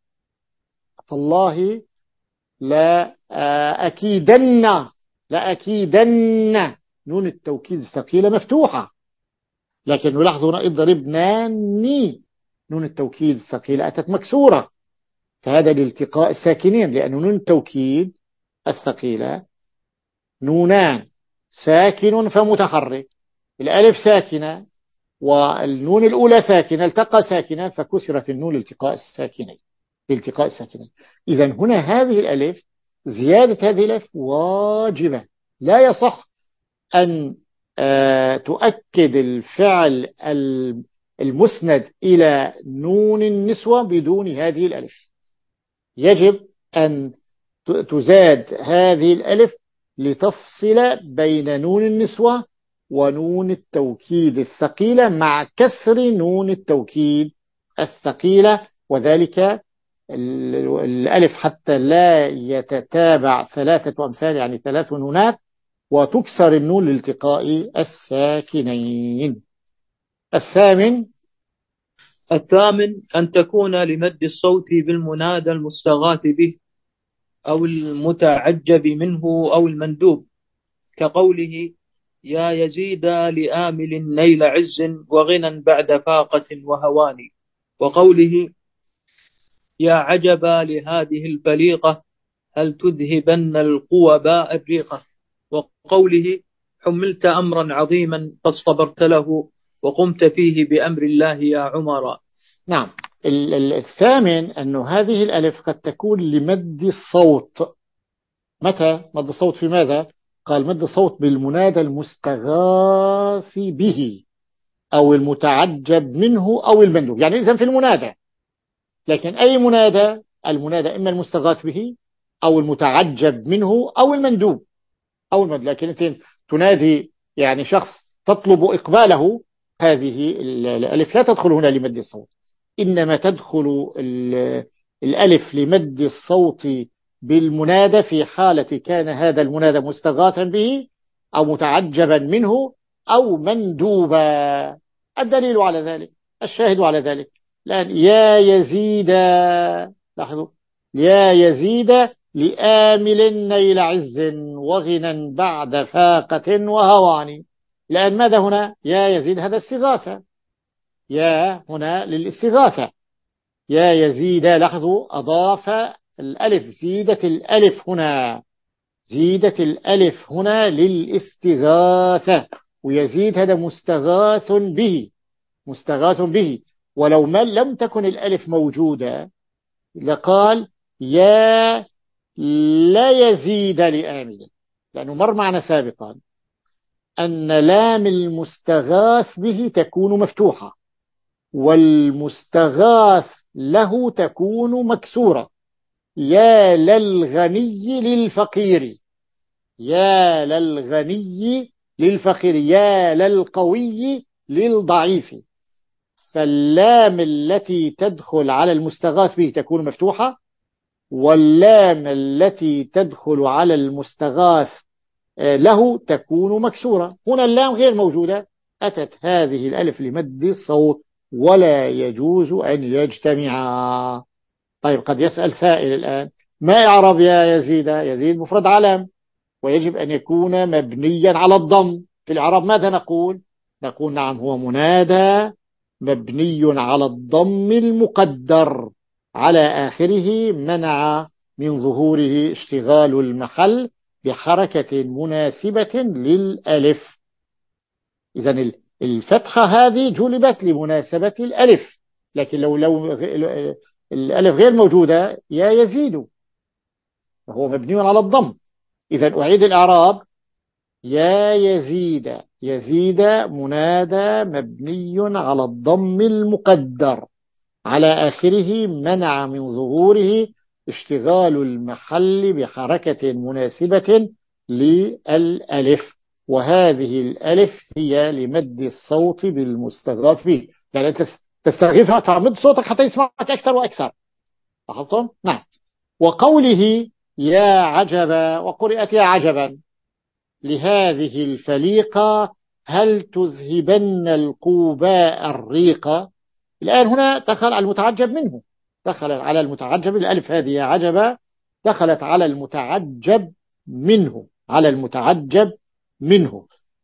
S1: فالله لا أكيدن، لا أكيدن نون التوكيد الثقيلة مفتوحة، لكن نلاحظ هنا اضربناني نون التوكيد الثقيلة أتت مكسورة، فهذا لالتقاء الساكنين، لأن نون التوكيد الثقيلة نونان ساكن فمتحرك، الألف ساكنة والنون الأولى ساكنة، التقى ساكنان فكسرت النون لالتقاء الساكنين، لالتقاء الساكنين. إذا هنا هذه الألف زيادة هذه الألف واجبة، لا يصح أن تؤكد الفعل المسند إلى نون النسوة بدون هذه الألف، يجب أن تزاد هذه الألف لتفصل بين نون النسوة ونون التوكيد الثقيلة مع كسر نون التوكيد الثقيلة، وذلك الألف حتى لا يتتابع ثلاثة أمثال يعني ثلاث نونات، وتكسر النون لالتقاء الساكنين. الثامن
S2: الثامن أن تكون لمد الصوت بالمنادى المستغاث به أو المتعجب منه أو المندوب، كقوله يا يزيد لآمل نيل عز وغنى بعد فاقة وهوان، وقوله يا عجبا لهذه الفليقة هل تذهبن القوى باء الريقة، وقوله حملت أمرا عظيما فاصطبرت له وقمت فيه بأمر الله يا عمر.
S1: نعم، الثامن أن هذه الألف قد تكون لمد الصوت. متى مد الصوت؟ في ماذا؟ قال مد الصوت بالمنادى المستغاث به أو المتعجب منه أو المندوب، يعني إذن في المنادى، لكن أي منادى؟ المنادى إما المستغاث به أو المتعجب منه أو المندوب أو المندوب. لكن أنت تنادي يعني شخص تطلب إقباله، هذه الألف لا تدخل هنا لمد الصوت، إنما تدخل الألف لمد الصوت بالمنادى في حالة كان هذا المنادى مستغاثا به أو متعجبا منه أو مندوبا. الدليل على ذلك، الشاهد على ذلك الآن يا يزيد، لاحظوا يا يزيد لآمل نيل عز وغنى بعد فاقة وهوان. لأن ماذا هنا؟ يا يزيد هذا استغاثة، يا هنا للاستغاثة، يا يزيد، لاحظوا أضاف الألف، زيدت الألف هنا، زيدت الألف هنا للاستغاثة، ويزيد هذا مستغاث به، مستغاث به، ولو ما لم تكن الألف موجودة لقال يا لا يزيد لآمل، لأنه مر معنا سابقا أن لام المستغاث به تكون مفتوحة والمستغاث له تكون مكسورة. يا للغني للفقير، يا للغني للفقير، يا للقوي للضعيف، فاللام التي تدخل على المستغاث به تكون مفتوحة، واللام التي تدخل على المستغاث له تكون مكسورة. هنا اللام غير موجودة، أتت هذه الألف لمد الصوت ولا يجوز أن يجتمعا. طيب قد يسأل سائل الآن ما إعراب يا يزيد؟ يزيد مفرد علم ويجب أن يكون مبنيا على الضم، في الإعراب ماذا نقول؟ نقول نعم هو منادى مبني على الضم المقدر على آخره منع من ظهوره اشتغال المحل بحركة مناسبة للألف. إذن الفتحة هذه جلبت لمناسبة الألف، لكن لو لو الألف غير موجودة يا يزيد، وهو مبني على الضم. إذن أعيد الإعراب: يا يزيد. يزيد منادى مبني على الضم المقدر على آخره منع من ظهوره اشتغال المحل بحركة مناسبة للألف، وهذه الألف هي لمد الصوت بالمستغاث به، يعني أنت تستغيثها تعمد صوتك حتى يسمعك أكثر وأكثر. لاحظتم؟ نعم. وقوله يا عجبا، وقرئت يا عجبا، لهذه الفليقة هل تذهبن القوباء الريقة. الآن هنا دخل على المتعجب منه، دخلت على المتعجب، الألف هذه يا عجبا دخلت على المتعجب منه، على المتعجب منه.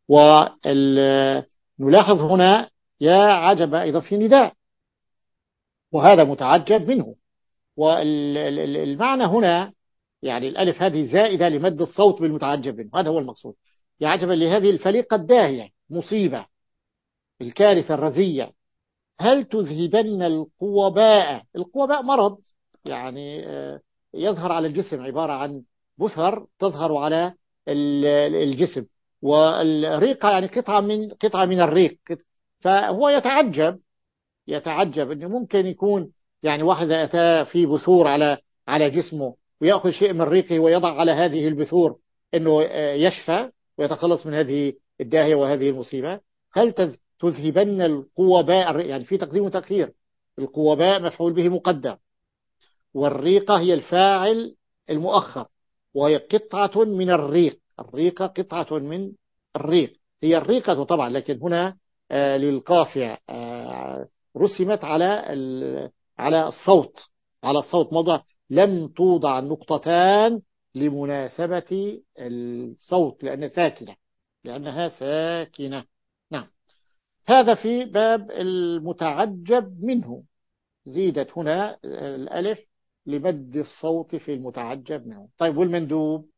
S1: ونلاحظ هنا يا عجبا أيضا في نداء، وهذا متعجب منه. والمعنى هنا يعني الألف هذه زائدة لمد الصوت بالمتعجب منه، هذا هو المقصود. يا عجبا لهذه الفليقة الداهية، مصيبة، الكارثة الرزية. هل تذهبن القوباء. القوباء مرض يعني يظهر على الجسم، عبارة عن بثر تظهر على الجسم، والريقة يعني قطعة من قطعة من الريق. فهو يتعجب يتعجب انه ممكن يكون يعني واحد اتى في بثور على على جسمه ويأخذ شيء من ريقه ويضع على هذه البثور انه يشفى ويتخلص من هذه الداهية وهذه المصيبة. هل تذهبن القوباء، يعني في تقديم وتأخير، القوباء مفعول به مقدم، والريقة هي الفاعل المؤخر، وهي قطعة من الريق. الريقة قطعة من الريق، هي الريقة طبعا، لكن هنا آه للقافع آه رسمت على على الصوت، على الصوت موضع لم توضع نقطتان لمناسبة الصوت لأنها ساكنة، لأنها ساكنة. نعم. هذا في باب المتعجب منه، زيدت هنا الألف لمد الصوت في المتعجب منه. طيب والمندوب؟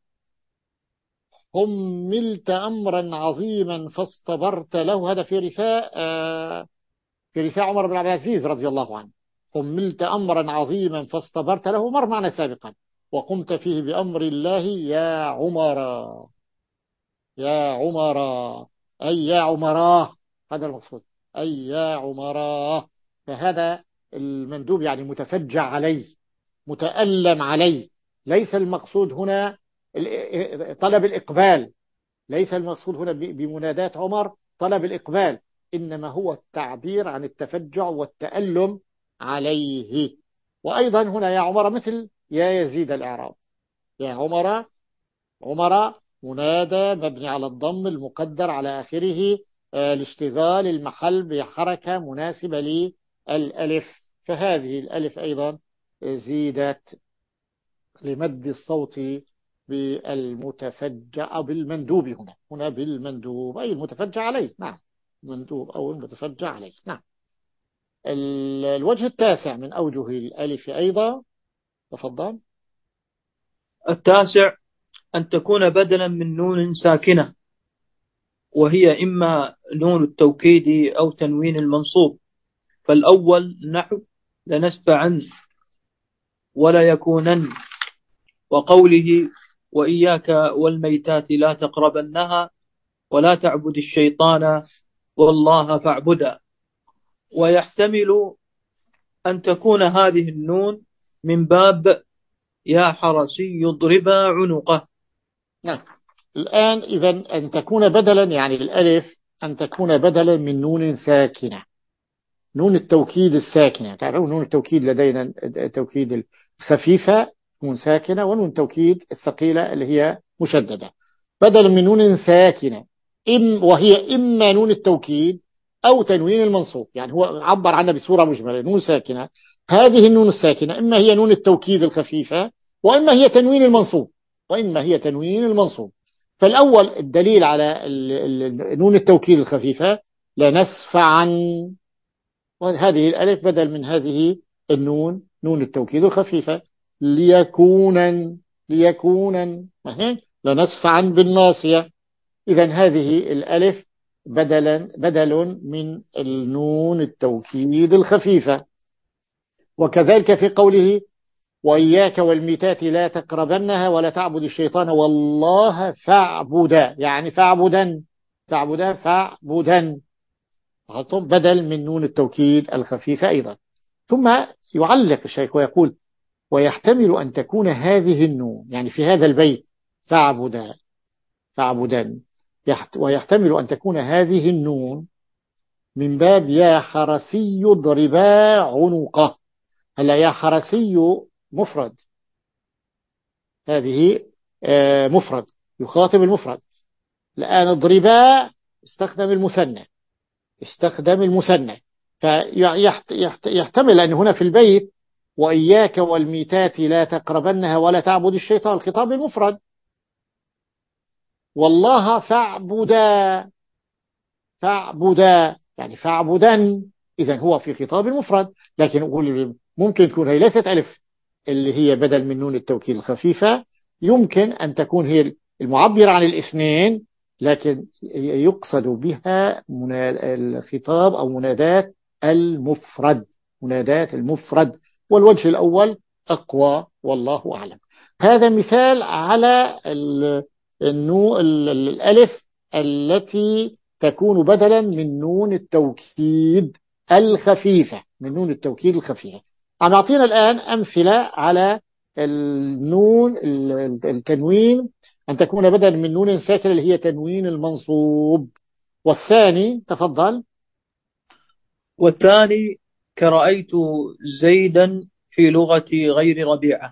S1: حملت أمرا عظيما فاصطبرت له، هذا في رثاء في رثاء عمر بن عبد العزيز رضي الله عنه. حملت أمرا عظيما فاصطبرت له مر معنا سابقا، وقمت فيه بأمر الله يا عمر. يا عمر أي يا عمراه، هذا المقصود، أي يا عمراه. فهذا المندوب يعني متفجع عليه، متألم عليه. ليس المقصود هنا طلب الإقبال، ليس المقصود هنا بمنادات عمر طلب الإقبال، إنما هو التعبير عن التفجع والتألم عليه. وأيضا هنا يا عمر مثل يا يزيد الإعراب، يا عمر. عمر منادى مبني على الضم المقدر على آخره لاشتغال المحل بحركة مناسبة للألف، فهذه الألف أيضا زيدت لمد الصوت بالمتفجع أو بالمندوب. هنا هنا بالمندوب أي المتفجع عليه. نعم، مندوب أو المتفجع عليه. نعم. الوجه التاسع من أوجه الألف أيضا، تفضل.
S2: التاسع أن تكون بدلا من نون ساكنة، وهي إما نون التوكيد أو تنوين المنصوب. فالأول نحو لنسفعن ولا يكونن، وقوله وإياك والميتات لا تقربنها ولا تعبد الشيطان والله فاعبدا. ويحتمل أن تكون هذه النون من باب يا حرسي يضرب عنقه.
S1: نعم. الآن إذن أن تكون بدلا يعني الألف أن تكون بدلا من نون ساكنة، نون التوكيد الساكنة. تعرفون نون التوكيد لدينا التوكيد الخفيفة نون ساكنة، ونون التوكيد الثقيلة اللي هي مشددة. بدلا من نون ساكنة إم وهي إما نون التوكيد أو تنوين المنصوب، يعني هو عبر عنها بصورة مجملة نون ساكنة. هذه النون الساكنة إما هي نون التوكيد الخفيفة وإما هي تنوين المنصوب وإما هي تنوين المنصوب. فالأول الدليل على نون التوكيد الخفيفة لنسفعا وهذه الألف بدل من هذه النون، نون التوكيد الخفيفة. ليكونا ليكونا لنسفعا بالناصية. إذا هذه الألف بدلا بدل من النون التوكيد الخفيفة. وكذلك في قوله وإياك والميتات لا تقربنها ولا تعبد الشيطان والله فاعبدا، يعني فاعبدا فاعبدا فاعبدا بدل من نون التوكيد الخفيفة أيضا. ثم يعلق الشيخ ويقول ويحتمل أن تكون هذه النون، يعني في هذا البيت فاعبدا فاعبدا، ويحتمل أن تكون هذه النون من باب يا حرسي ضربا عنقه. هلا يا حرسي مفرد، هذه مفرد يخاطب المفرد. الآن ضربا استخدم المثنى استخدم المثنى فيحتمل أن هنا في البيت وإياك والميتات لا تقربنها ولا تعبد الشيطان، الخطاب المفرد. والله فاعبدا فاعبدا يعني فاعبدا، إذا هو في خطاب المفرد. لكن ممكن تكون هي ليست ألف اللي هي بدل من نون التوكيد الخفيفة، يمكن أن تكون هي المعبرة عن الاثنين، لكن يقصد بها الخطاب أو منادات المفرد منادات المفرد والوجه الأول أقوى والله أعلم. هذا مثال على النو الألف التي تكون بدلا من نون التوكيد الخفيفة من نون التوكيد الخفيفة. عم يعطينا الآن أمثلة على النون التنوين أن تكون بدلا من نون ساكنة اللي هي تنوين المنصوب. والثاني تفضل.
S2: والثاني كرأيت زيدا في لغة غير ربيعة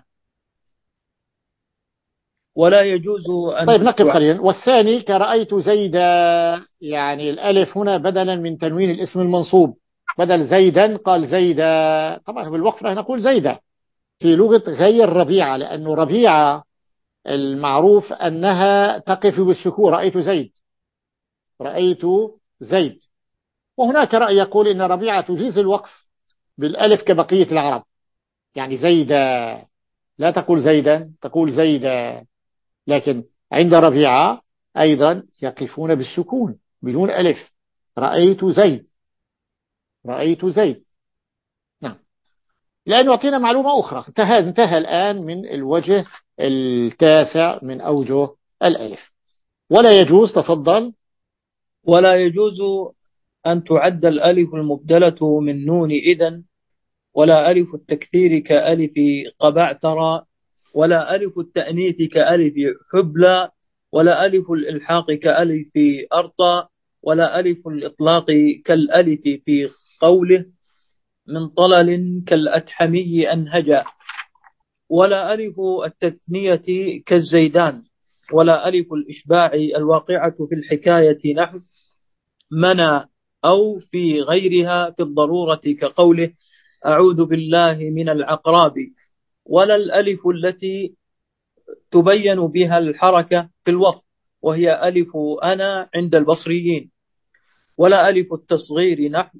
S2: ولا يجوز أن
S1: طيب نقف قليلا. والثاني كرأيت زيدا، يعني الألف هنا بدلا من تنوين الاسم المنصوب، بدل زيدا قال زيدا. طبعا بالوقف راح نقول زيدا في لغة غير ربيعة، لأنه ربيعة المعروف أنها تقف بالسكون. رأيت زيد رأيت زيد. وهناك رأي يقول إن ربيعة تجيز الوقف بالألف كبقية العرب، يعني زيدا لا تقول زيدا تقول زيدا، لكن عند ربيعة أيضا يقفون بالسكون بدون ألف. رأيت زيد رأيت زيد. نعم. لأنه يعطينا معلومة أخرى. انتهى, انتهى الآن من الوجه التاسع من أوجه الألف. ولا يجوز تفضل.
S2: ولا يجوز أن تعد الألف المبدلة من نون إذن، ولا ألف التكثير كألف قبعثر، ولا ألف التأنيث كألف حبلى، ولا ألف الإلحاق كألف أرطى، ولا ألف الإطلاق كالألف في قوله من طلل كالأتحمي أنهجا، ولا ألف التثنية كالزيدان، ولا ألف الإشباع الواقعة في الحكاية نحو منى، أو في غيرها في الضرورة كقوله أعوذ بالله من العقراب، ولا الألف التي تبين بها الحركة في الوقف وهي ألف أنا عند البصريين، ولا ألف التصغير نحو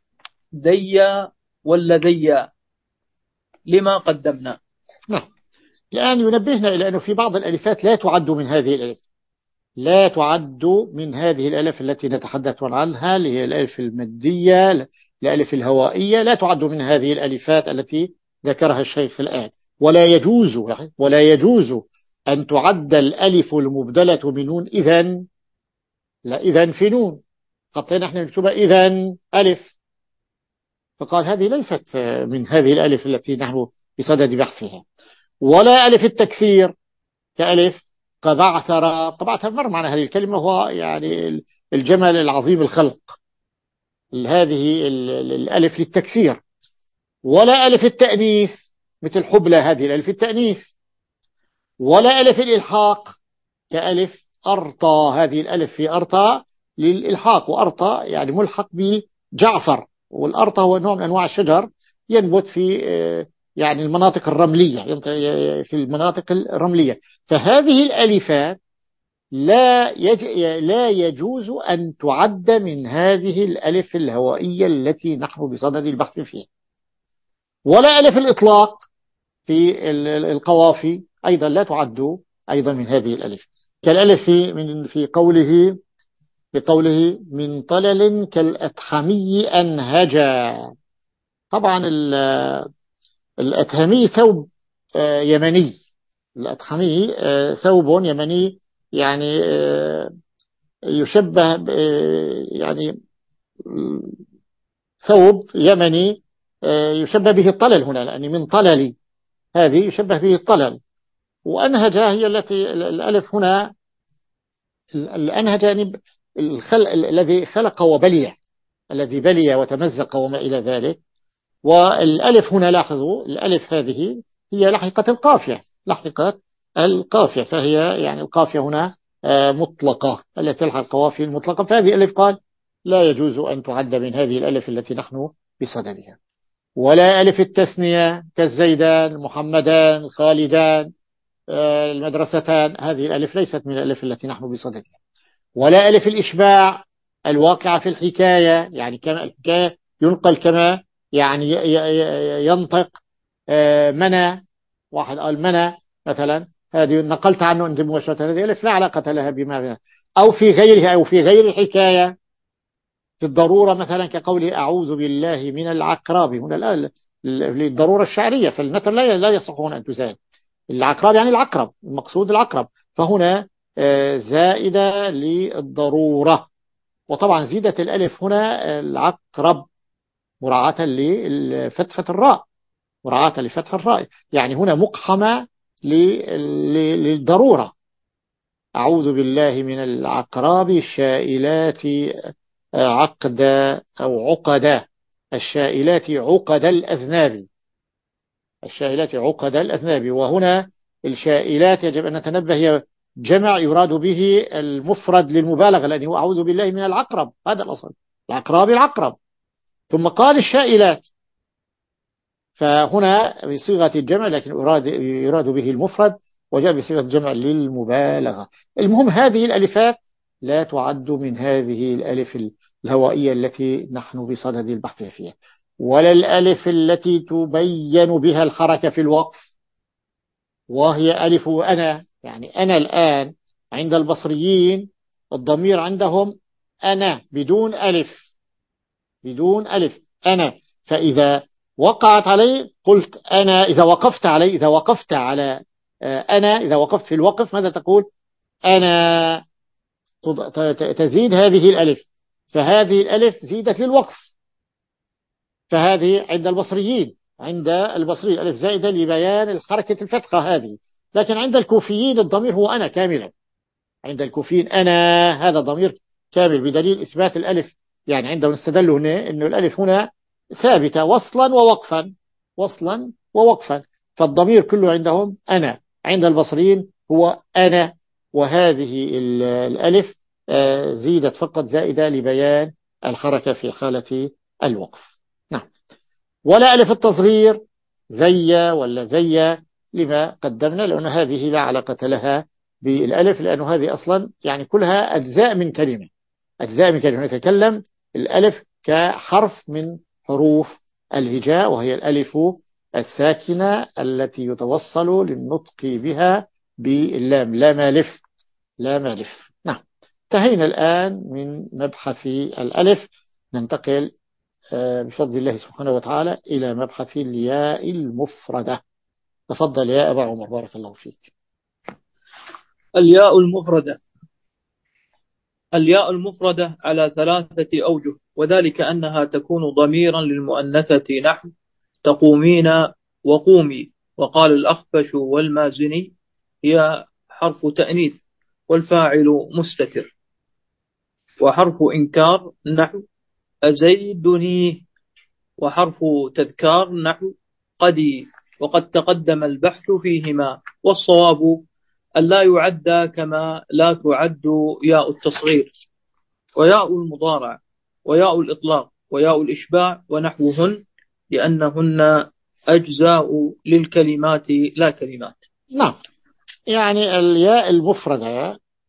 S2: ديا واللذيا لما قدمنا.
S1: نعم. الآن ينبهنا إلى أنه في بعض الألفات لا تعد من هذه الألف لا تعد من هذه الألف التي نتحدث عنها، اللي هي الألف المادية الألف الهوائية، لا تعد من هذه الألفات التي ذكرها الشيخ الآن. ولا يجوز ولا يجوز أن تعد الألف المبدلة من نون إذن، لا إذن في نون قد نحن نكتبها إذن ألف، فقال هذه ليست من هذه الألف التي نحن بصدد بحثها. ولا ألف التكثير كألف قبعثر. قبعثر مر معنا هذه الكلمة، هو يعني الجمل العظيم الخلق، هذه الألف للتكثير. ولا ألف التأنيث مثل حبلى، هذه الألف التأنيث. ولا ألف الإلحاق كألف أرطى، هذه الألف في أرطى للإلحاق، وأرطى يعني ملحق بجعفر، والأرطى هو نوع من أنواع الشجر ينبت في يعني المناطق الرملية في المناطق الرملية. فهذه الألفات لا يج... لا يجوز أن تعد من هذه الألف الهوائية التي نحن بصدد البحث فيها. ولا ألف الإطلاق في القوافي أيضا لا تعد أيضا من هذه الألف، كالألف في من في قوله بقوله من طلل كالأتحمي أنهجا. طبعا الأتهمي ثوب يمني، الأتحمي ثوب يمني، يعني يشبه يعني ثوب يمني يشبه به الطلل هنا، لأن من طلل هذه يشبه به الطلل. وأنهجة هي التي الألف هنا الأنهجة يعني الخلق الذي خلق وبلي، الذي بلي وتمزق وما إلى ذلك. والألف هنا لاحظوا الألف هذه هي لحقة القافية، لحقة القافية، فهي يعني القافية هنا مطلقة التي تلحق القوافي المطلقة، فهذه الألف قال لا يجوز أن تعد من هذه الألف التي نحن بصددها. ولا ألف التثنية كالزيدان محمدان خالدان المدرستان، هذه الألف ليست من الألف التي نحن بصددها. ولا ألف الإشباع الواقعة في الحكاية، يعني كما الحكاية ينقل كما يعني ينطق منى، واحد قال منى مثلا، هذه نقلت عنه أنت مباشرة، هذه ألف لا علاقة لها بما، أو في غيرها أو في غير الحكاية في الضرورة مثلا كقوله أعوذ بالله من العقرب، هنا للضرورة الشعرية، فالمثل لا يصح هنا أن تزال العقرب يعني العقرب، المقصود العقرب، فهنا زائدة للضرورة. وطبعا زيدت الألف هنا العقرب مراعاة لفتحة الراء، مراعاة لفتح الراء، يعني هنا مقحمة للضرورة. أعوذ بالله من العقرب الشائلات عقد أو عقد، الشائلات عقد الأذناب، الشائلات عقد الأذناب. وهنا الشائلات يجب أن نتنبه هي جمع يراد به المفرد للمبالغة، لأنه أعوذ بالله من العقرب، هذا الأصل العقرب العقرب، ثم قال الشائلات، فهنا بصيغة الجمع لكن يراد, يراد به المفرد وجاء بصيغة الجمع للمبالغة. المهم هذه الألفات لا تعد من هذه الألف الهوائية التي نحن بصدد البحث فيها. ولا الألف التي تبين بها الحركة في الوقف، وهي ألف أنا، يعني أنا الآن عند البصريين الضمير عندهم أنا بدون ألف، بدون ألف أنا، فإذا وقعت عليه قلت أنا، إذا وقفت عليه، إذا وقفت على أنا، إذا وقفت في الوقف ماذا تقول؟ أنا، تزيد هذه الألف، فهذه الألف زيدت للوقف، فهذه عند البصريين، عند البصريين ألف زائدة لبيان الحركة الفتحة هذه. لكن عند الكوفيين الضمير هو أنا كاملا، عند الكوفيين أنا هذا ضمير كامل بدليل إثبات الألف، يعني عندهم استدلوا هنا أن الألف هنا ثابتة وصلا ووقفا، وصلا ووقفا، فالضمير كله عندهم أنا، عند البصريين هو أنا، وهذه الألف زيدت فقط زائدة لبيان الحركة في حالة الوقف. نعم. ولا ألف التصغير ذي ولا ذي لما قدمنا، لأن هذه لا علاقة لها بالألف، لأنه هذه أصلا يعني كلها أجزاء من كلمة، أجزاء من كلمة، نتكلم الألف كحرف من حروف الهجاء، وهي الألف الساكنة التي يتوصل للنطق بها باللام، لا مالف، لا مالف. نعم. انتهينا الآن من مبحث الألف، ننتقل بفضل الله سبحانه وتعالى إلى مبحث الياء المفردة. تفضل يا أبا عمر بارك الله فيك.
S2: الياء المفردة. الياء المفردة على ثلاثة أوجه، وذلك أنها تكون ضميرا للمؤنثة نحو تقومين وقومي، وقال الأخفش والمازني هي حرف تأنيث والفاعل مستتر. وحرف إنكار نحو أزيدني، وحرف تذكار نحو قدي، وقد تقدم البحث فيهما، والصواب أن لا يعد كما لا تعد ياء التصغير وياء المضارع وياء الإطلاق وياء الإشباع ونحوهن، لأنهن أجزاء للكلمات لا كلمات.
S1: نعم. يعني الياء المفردة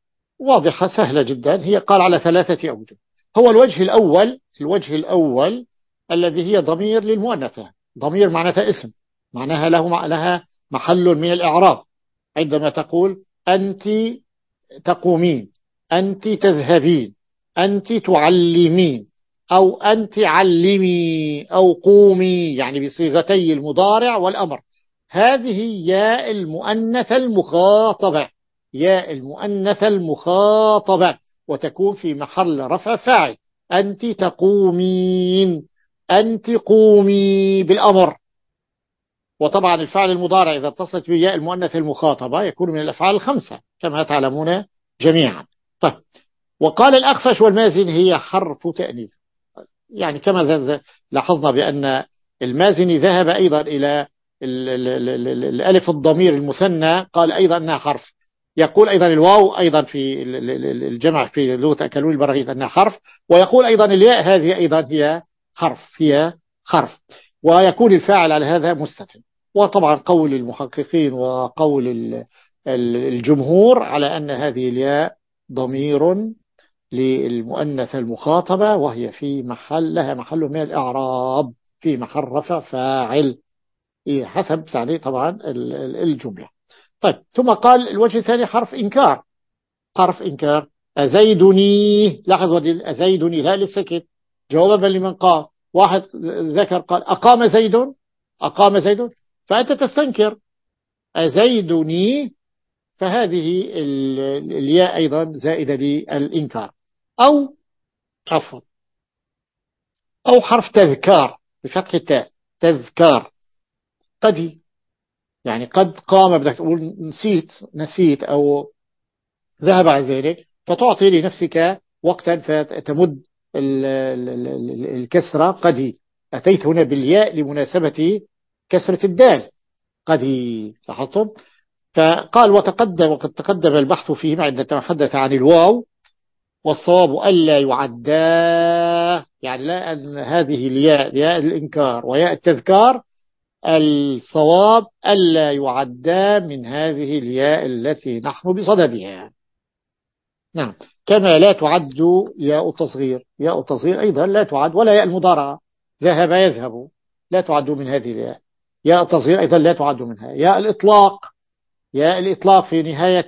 S1: واضحة سهلة جدا، هي قال على ثلاثة أوجه. هو الوجه الأول الوجه الأول الذي هي ضمير للمؤنثة، ضمير معناتها اسم، معناها له لها محل من الإعراب. عندما تقول أنت تقومين، أنت تذهبين، أنت تعلمين، أو أنت علمي، أو قومي، يعني بصيغتي المضارع والأمر. هذه ياء المؤنث المخاطبة، ياء المؤنث المخاطبة، وتكون في محل رفع فاعل. أنت تقومين، أنت قومي بالأمر. وطبعا الفعل المضارع إذا اتصلت به ياء المؤنث المخاطبة يكون من الأفعال الخمسة كما تعلمون جميعا. طيب، وقال الأخفش والمازن هي حرف تأنيث، يعني كما لاحظنا بأن المازني ذهب أيضا إلى الألف الضمير المثنى، قال أيضا أنها حرف. يقول أيضا الواو أيضا في الجمع في لغة أكلون البراغيث أنها حرف، ويقول أيضا الياء هذه أيضا هي حرف، هي حرف، ويكون الفاعل على هذا مستتر. وطبعا قول المحققين وقول الجمهور على أن هذه الياء ضمير للمؤنث المخاطبة، وهي في محل لها محل من الإعراب، في محل رفع فاعل حسب يعني طبعا الجملة. طيب، ثم قال الوجه الثاني حرف إنكار، حرف إنكار. أزيدني، لاحظوا أزيدني لا للسكت، جوابا لمن قال. واحد ذكر قال أقام زيد، أقام زيد، فأنت تستنكر أزيدني، فهذه الياء أيضا زائدة للإنكار. أو عفوا أو حرف تذكار بفتح التاء، تذكار. قد، يعني قد قام، بدك تقول نسيت نسيت أو ذهب عن ذلك، فتعطي لنفسك وقتا فتمد الكسرة. قد أتيت هنا بالياء لمناسبة كسرة الدال، قد، لاحظتم؟ فقال وتقدم، وقد تقدم البحث فيهما عندما تحدث عن الواو، والصواب ألا يعدى، يعني لا أن هذه الياء، ياء الإنكار وياء التذكار، الصواب ألا يعدى من هذه الياء التي نحن بصددها. نعم، كما لا تعد ياء التصغير، ياء التصغير أيضا لا تعد، ولا ياء المضارعة، ذهب يذهب، لا تعد من هذه الياء. ياء التصغير أيضا لا تعد منها. ياء الإطلاق، ياء الإطلاق في نهاية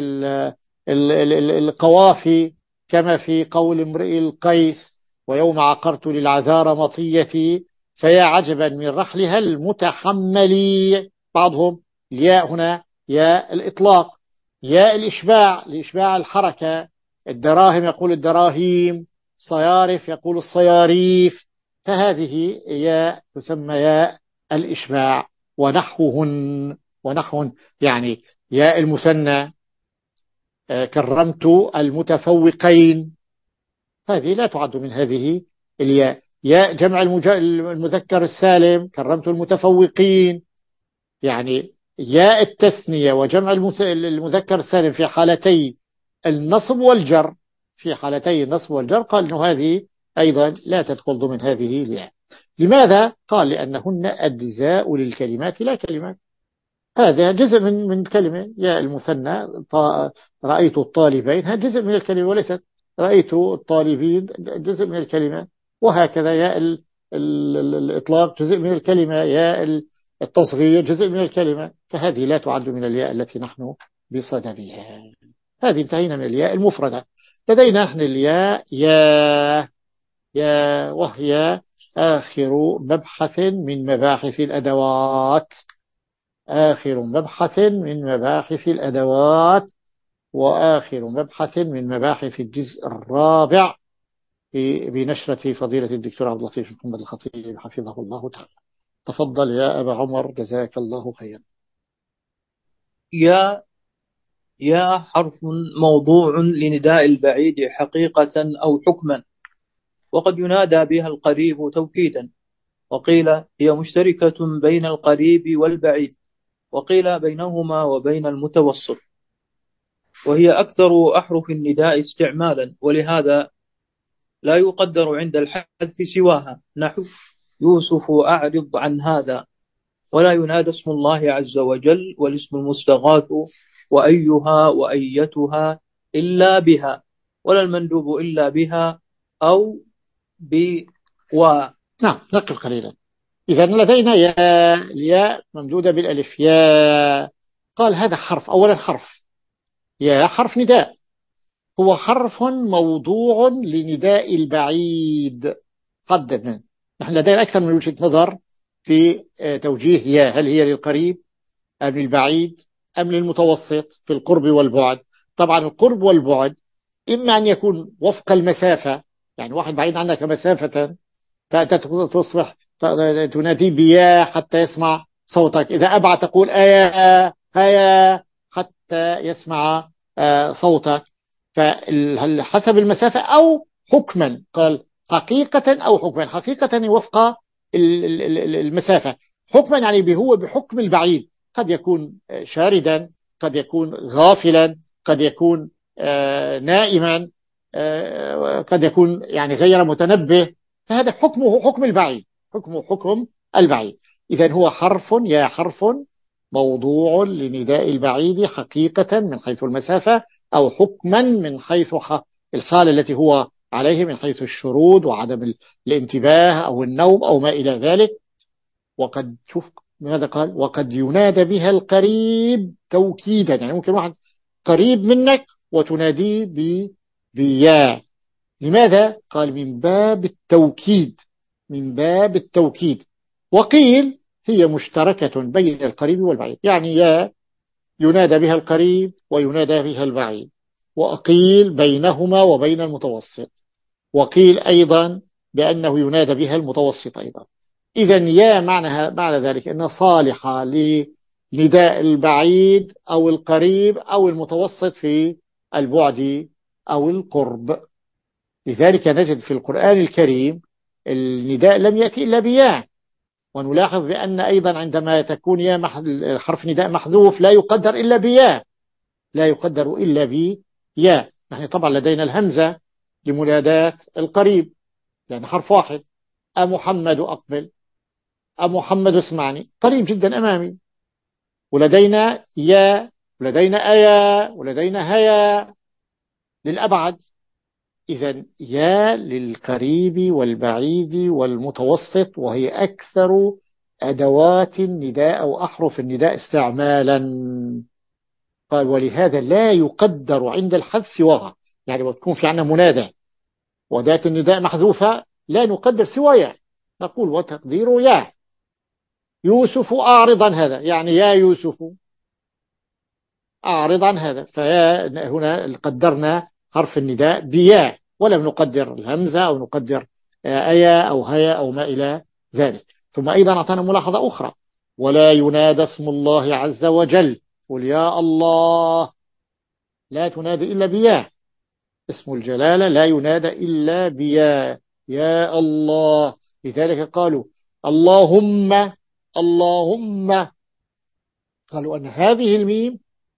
S1: القوافي، كما في قول امرئ القيس ويوم عقرت للعذار مطيتي فيا عجبا من رحلها المتحملي. بعضهم الياء هنا ياء الإطلاق. ياء الإشباع، لإشباع الحركة، الدراهم يقول الدراهيم، صيارف يقول الصياريف، فهذه ياء تسمى ياء الإشباع. ونحوهن، ونحوهن يعني ياء المثنى، كرمت المتفوقين، هذه لا تعد من هذه الياء. ياء جمع المذكر السالم، كرمت المتفوقين، يعني ياء التثنية وجمع المذكر السالم في حالتي النصب والجر، في حالتي النصب والجر، قال إنه هذه أيضا لا تدخل ضمن هذه الياء. لماذا؟ قال لأنهن أجزاء للكلمات لا كلمات. هذا جزء من من كلمة. ياء المثنى رأيت الطالبين، هذا جزء من الكلمة، وليست رأيت الطالبين جزء من الكلمة. وهكذا ياء الإطلاق جزء من الكلمة، ياء التصغير جزء من الكلمة، فهذه لا تعد من الياء التي نحن بصددها. هذه انتهينا من الياء المفردة. لدينا نحن الياء يا يا وهي آخر مبحث من مباحث الأدوات، آخر مبحث من مباحث الأدوات، وآخر مبحث من مباحث الجزء الرابع بنشرة فضيلة الدكتور عبد اللطيف محمد الخطيب حفظه الله تعالى. تفضل يا أبا عمر، جزاك الله خيرا.
S2: يا يا حرف موضوع لنداء البعيد حقيقة أو حكما، وقد ينادى بها القريب توكيدا، وقيل هي مشتركة بين القريب والبعيد، وقيل بينهما وبين المتوسط، وهي أكثر أحرف النداء استعمالا، ولهذا لا يقدر عند الحذف سواها، نحو يوسف أعرض عن هذا. ولا ينادى اسم الله عز وجل والاسم المستغاث وأيها وأيتها إلا بها، ولا المندوب إلا بها أو بوا.
S1: نعم، نقف قليلا. إذا لدينا يا الياء ممدودة بالألف يا. قال هذا حرف، أولا حرف يا حرف نداء، هو حرف موضوع لنداء البعيد. حددنا نحن لدينا أكثر من وجهة نظر في توجيه يا، هل هي للقريب أم للبعيد أم للمتوسط في القرب والبعد. طبعا القرب والبعد إما أن يكون وفق المسافة، يعني واحد بعيد عنك مسافة فأنت تصبح تنادي بيا حتى يسمع صوتك، إذا أبعد تقول أيا هيا حتى يسمع صوتك. فحسب المسافة أو حكما، قال حقيقة أو حكما. حقيقة وفق المسافة، حكما يعني هو بحكم البعيد، قد يكون شاردا، قد يكون غافلا، قد يكون نائما، قد يكون يعني غير متنبه، فهذا حكمه حكم البعيد، حكمه حكم البعيد. إذن هو حرف يا حرف موضوع لنداء البعيد حقيقة من حيث المسافة، أو حكما من حيث الحال التي هو عليه من حيث الشرود وعدم الانتباه أو النوم أو ما إلى ذلك. وقد شوف ماذا قال، وقد ينادى بها القريب توكيدا، يعني ممكن واحد قريب منك وتناديه بيا. لماذا؟ قال من باب التوكيد، من باب التوكيد. وقيل هي مشتركة بين القريب والبعيد، يعني يا ينادى بها القريب وينادى بها البعيد، وقيل بينهما وبين المتوسط، وقيل أيضا بأنه ينادى بها المتوسط أيضا. إذا يا معنى معنى ذلك أنها صالحة لنداء البعيد أو القريب أو المتوسط في البعد أو القرب. لذلك نجد في القرآن الكريم النداء لم يأتي إلا بيا. ونلاحظ بأن أيضا عندما تكون يا حرف نداء محذوف لا يقدر إلا بيا، لا يقدر إلا بيا. نحن طبعا لدينا الهمزة لمناداة القريب لأن حرف واحد، أمحمد أقبل، أمحمد اسمعني، قريب جدا أمامي. ولدينا يا، ولدينا أيا، ولدينا هيا للأبعد. إذا يا للقريب والبعيد والمتوسط، وهي أكثر أدوات النداء أو أحرف النداء استعمالا. قال ولهذا لا يقدر عند الحذف سواها، يعني وتكون في عنا منادى وأداة النداء محذوفة لا نقدر سوى يا، نقول وتقدير يا يوسف أعرض عن هذا، يعني يا يوسف أعرض عن هذا. فيا هنا قدرنا حرف النداء بيا، ولم نقدر الهمزة أو نقدر أيا أو هيا أو ما إلى ذلك. ثم أيضا أعطانا ملاحظة أخرى، ولا ينادى اسم الله عز وجل. قل يا الله، لا تنادي إلا بيا، اسم الجلالة لا ينادى إلا بيا، يا الله. لذلك قالوا اللهم، اللهم، قالوا أن هذه الميم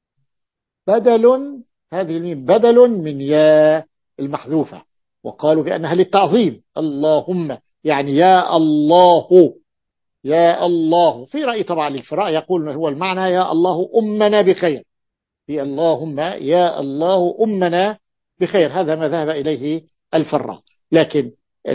S1: بدل، هذه الميم بدل من يا المحذوفة، وقالوا بأنها للتعظيم، اللهم يعني يا الله، يا الله. في رأي طبعا للفراء يقول هو المعنى يا الله أمنا بخير، في اللهم يا الله أمنا بخير، هذا ما ذهب إليه الفراء. لكن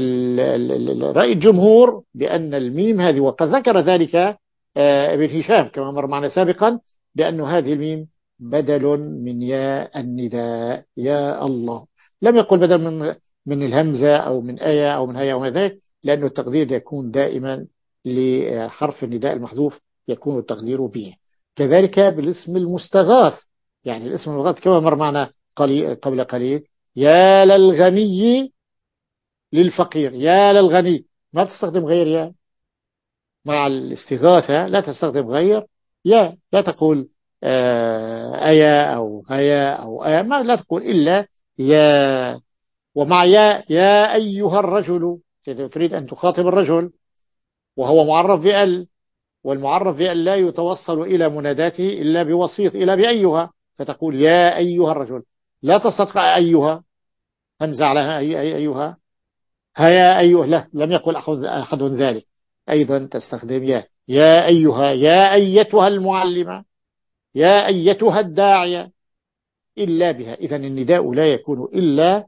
S1: رأي الجمهور بأن الميم هذه، وقد ذكر ذلك ابن هشام كما مر معنا سابقا، بأن هذه الميم بدل من يا النداء يا الله. لم يقل بدل من من الهمزة أو من آية أو من هيا أو من ذلك، لأنه التقدير يكون دائما لحرف النداء المحذوف يكون التقدير به. كذلك بالاسم المستغاث، يعني الاسم المستغاث كما مر معنا قبل قليل، يا للغني للفقير، يا للغني، ما تستخدم غير يا مع الاستغاثة، لا تستخدم غير يا، لا تقول آه أيا أو هيا أو آيا، ما لا تقول إلا يا. ومع يا يا أيها الرجل، تريد أن تخاطب الرجل وهو معرف بأل، والمعرف بأل لا يتوصل إلى مناداته إلا بوسيط، إلا بأيها، فتقول يا أيها الرجل، لا تستطيع أيها همزة على أي أي أيها، هيا أيها، لا لم يقل أحد ذلك، أيضا تستخدم يا، يا أيها، يا أيتها المعلمة، يا أيتها الداعية إلا بها. إذن النداء لا يكون إلا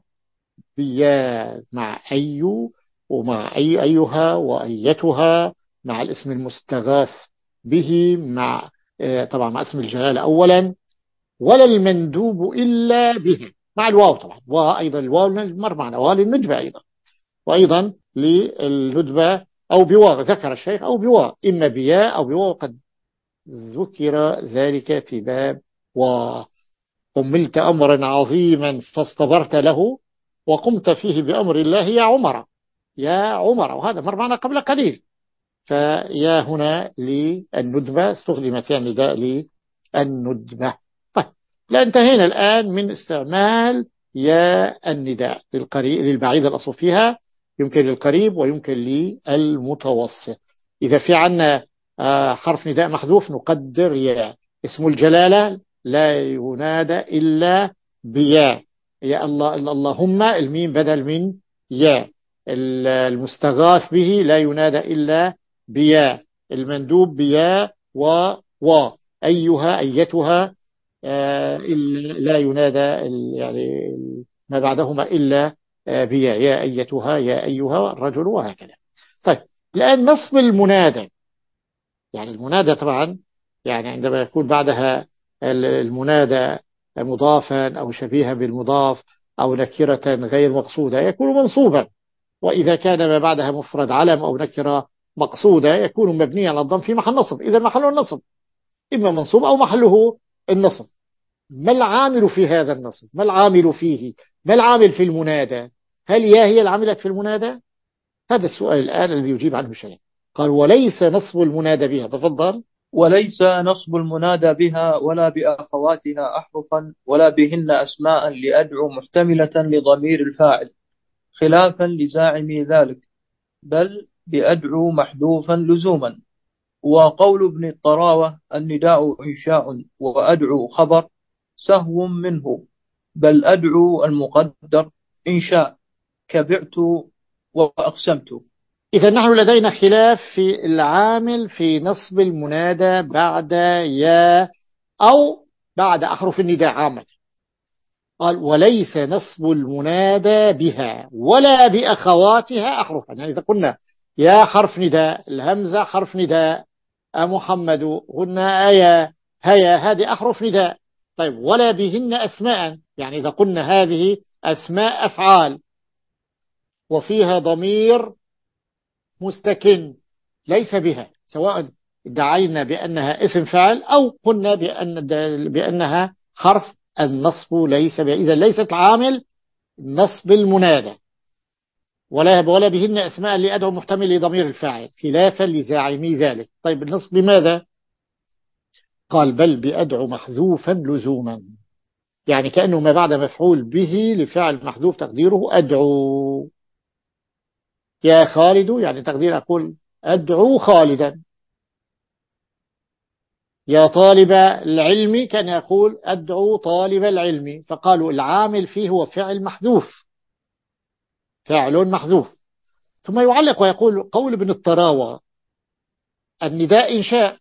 S1: بيا مع أي ومع أي أيها وأيتها مع الاسم المستغاث به مع طبعا مع اسم الجلالة أولا، ولا المندوب إلا بها مع الواو طبعا، وأيضا الواو مر معنا وللندبة أيضا، وأيضا للندبة أو بواو ذكر الشيخ أو بواو، إما بيا أو بواو قد ذكر ذلك في باب وقملت أمرا عظيما فاصطبرت له وقمت فيه بأمر الله يا عمر يا عمر، وهذا مر معنا قبل قليل. فيا هنا للندبة استخدمت فيها النداء للندبة. طيب لا انتهينا الآن من استعمال يا النداء للقريب للبعيد الأصل فيها، يمكن للقريب ويمكن للمتوسط. إذا في عنا حرف نداء محذوف نقدر يا. اسم الجلالة لا ينادى إلا بيا، يا الله اللهم الميم بدل من يا. المستغاث به لا ينادى إلا بيا، المندوب بيا و و أيها أيتها آه لا ينادى يعني ما بعدهما إلا آه بيا، يا أيتها يا أيها الرجل وهكذا. طيب الآن نصب المنادى، يعني المنادى طبعا يعني عندما يكون بعدها المنادى مضافا أو شبيها بالمضاف أو نكرة غير مقصودة يكون منصوبا، وإذا كان ما بعدها مفرد علم أو نكرة مقصودة يكون مبنيا على الضم في محل نصب. إذا محله النصب إما منصوب أو محله النصب. ما العامل في هذا النصب؟ ما العامل فيه؟ ما العامل في المنادى؟ هل يا هي العاملة في المنادى؟ هذا السؤال الآن الذي يجيب عنه شيء. قال وليس نصب المنادى بها. تفضل.
S2: وليس نصب المنادى بها ولا بأخواتها أحرفا ولا بهن أسماء لأدعو محتملة لضمير الفاعل خلافا لزاعمي ذلك، بل بأدعو محذوفا لزوما. وقول ابن الطراوة النداء إنشاء وأدعو خبر سهو منه، بل أدعو المقدر إنشاء كبعت وأقسمت.
S1: إذا نحن لدينا خلاف في العامل في نصب المنادى بعد يا أو بعد أحرف النداء عامة. قال وليس نصب المنادى بها ولا بأخواتها أحرفا، يعني إذا قلنا يا حرف نداء، الهمزة حرف نداء، محمد هن آية هيا هذه أحرف نداء. طيب ولا بهن أسماء، يعني إذا قلنا هذه أسماء أفعال وفيها ضمير مستكن ليس بها، سواء ادعينا بأنها اسم فعل أو قلنا بأن بأنها حرف النصب ليس بها. إذا ليست العامل نصب المنادى. ولا ولا بهن أسماء لأدعو محتمل لضمير الفاعل خلافا لزاعمي ذلك. طيب النصب بماذا؟ قال بل بأدعو محذوفا لزوما، يعني كأنه ما بعد مفعول به لفعل محذوف تقديره أدعو. يا خالد يعني تقدير أقول أدعو خالدا. يا طالب العلم كان يقول أدعو طالب العلم. فقالوا العامل فيه هو فعل محذوف، فعل محذوف. ثم يعلق ويقول قول ابن الطراوة النداء إنشاء،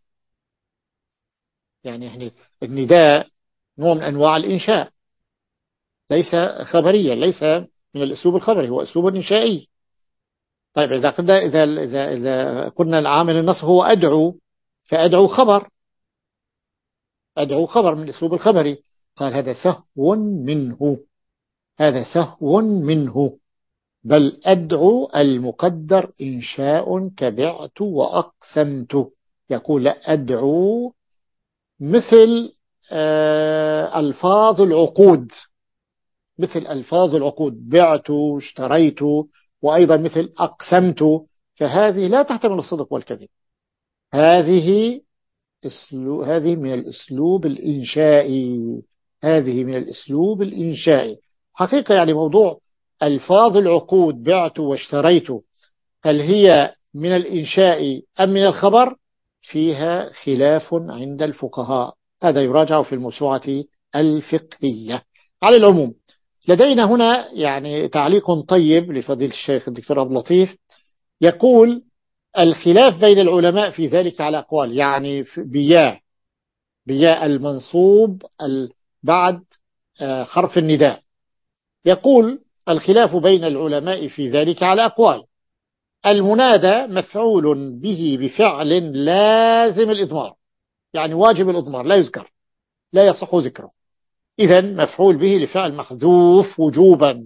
S1: يعني النداء نوع من أنواع الإنشاء ليس خبريا، ليس من الأسلوب الخبري، هو أسلوب إنشائي. طيب إذا قلنا إذا إذا إذا قلنا العامل النص هو أدعو، فأدعو خبر، أدعو خبر من الأسلوب الخبري. قال هذا سهو منه، هذا سهو منه، بل أدعو المقدر إنشاء كبعت وأقسمت. يقول لا أدعو مثل آه ألفاظ العقود، مثل ألفاظ العقود بعت اشتريت، وأيضا مثل أقسمت. فهذه لا تحتمل الصدق والكذب، هذه اسلوب، هذه من الأسلوب الإنشائي، هذه من الأسلوب الإنشائي حقيقة. يعني موضوع ألفاظ العقود بعت واشتريت هل هي من الإنشاء أم من الخبر؟ فيها خلاف عند الفقهاء، هذا يراجع في الموسوعة الفقهية. على العموم لدينا هنا يعني تعليق طيب لفضيلة الشيخ الدكتور عبد اللطيف، يقول الخلاف بين العلماء في ذلك على أقوال، يعني بياء بياء المنصوب بعد حرف النداء. يقول الخلاف بين العلماء في ذلك على أقوال. المنادى مفعول به بفعل لازم الإضمار، يعني واجب الإضمار، لا يذكر، لا يصح ذكره، إذن مفعول به لفعل محذوف وجوبا.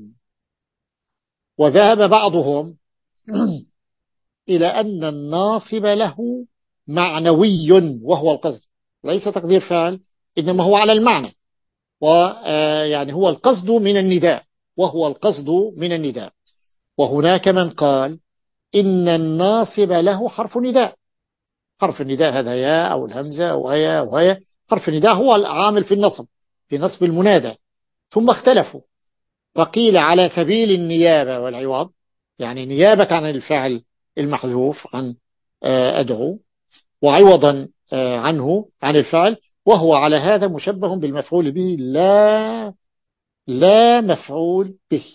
S1: وذهب بعضهم إلى أن الناصب له معنوي وهو القصد، ليس تقدير فعل، إنما هو على المعنى، ويعني هو القصد من النداء، وهو القصد من النداء. وهناك من قال إن الناصب له حرف نداء. حرف النداء هذا يا أو الهمزة أو هيا أو هيا، حرف النداء هو العامل في النصب، في نصب المنادى. ثم اختلفوا، فقيل على سبيل النيابة والعوض، يعني نيابة عن الفعل المحذوف عن أدعو، وعوضا عنه عن الفعل، وهو على هذا مشبه بالمفعول به لا لا مفعول به.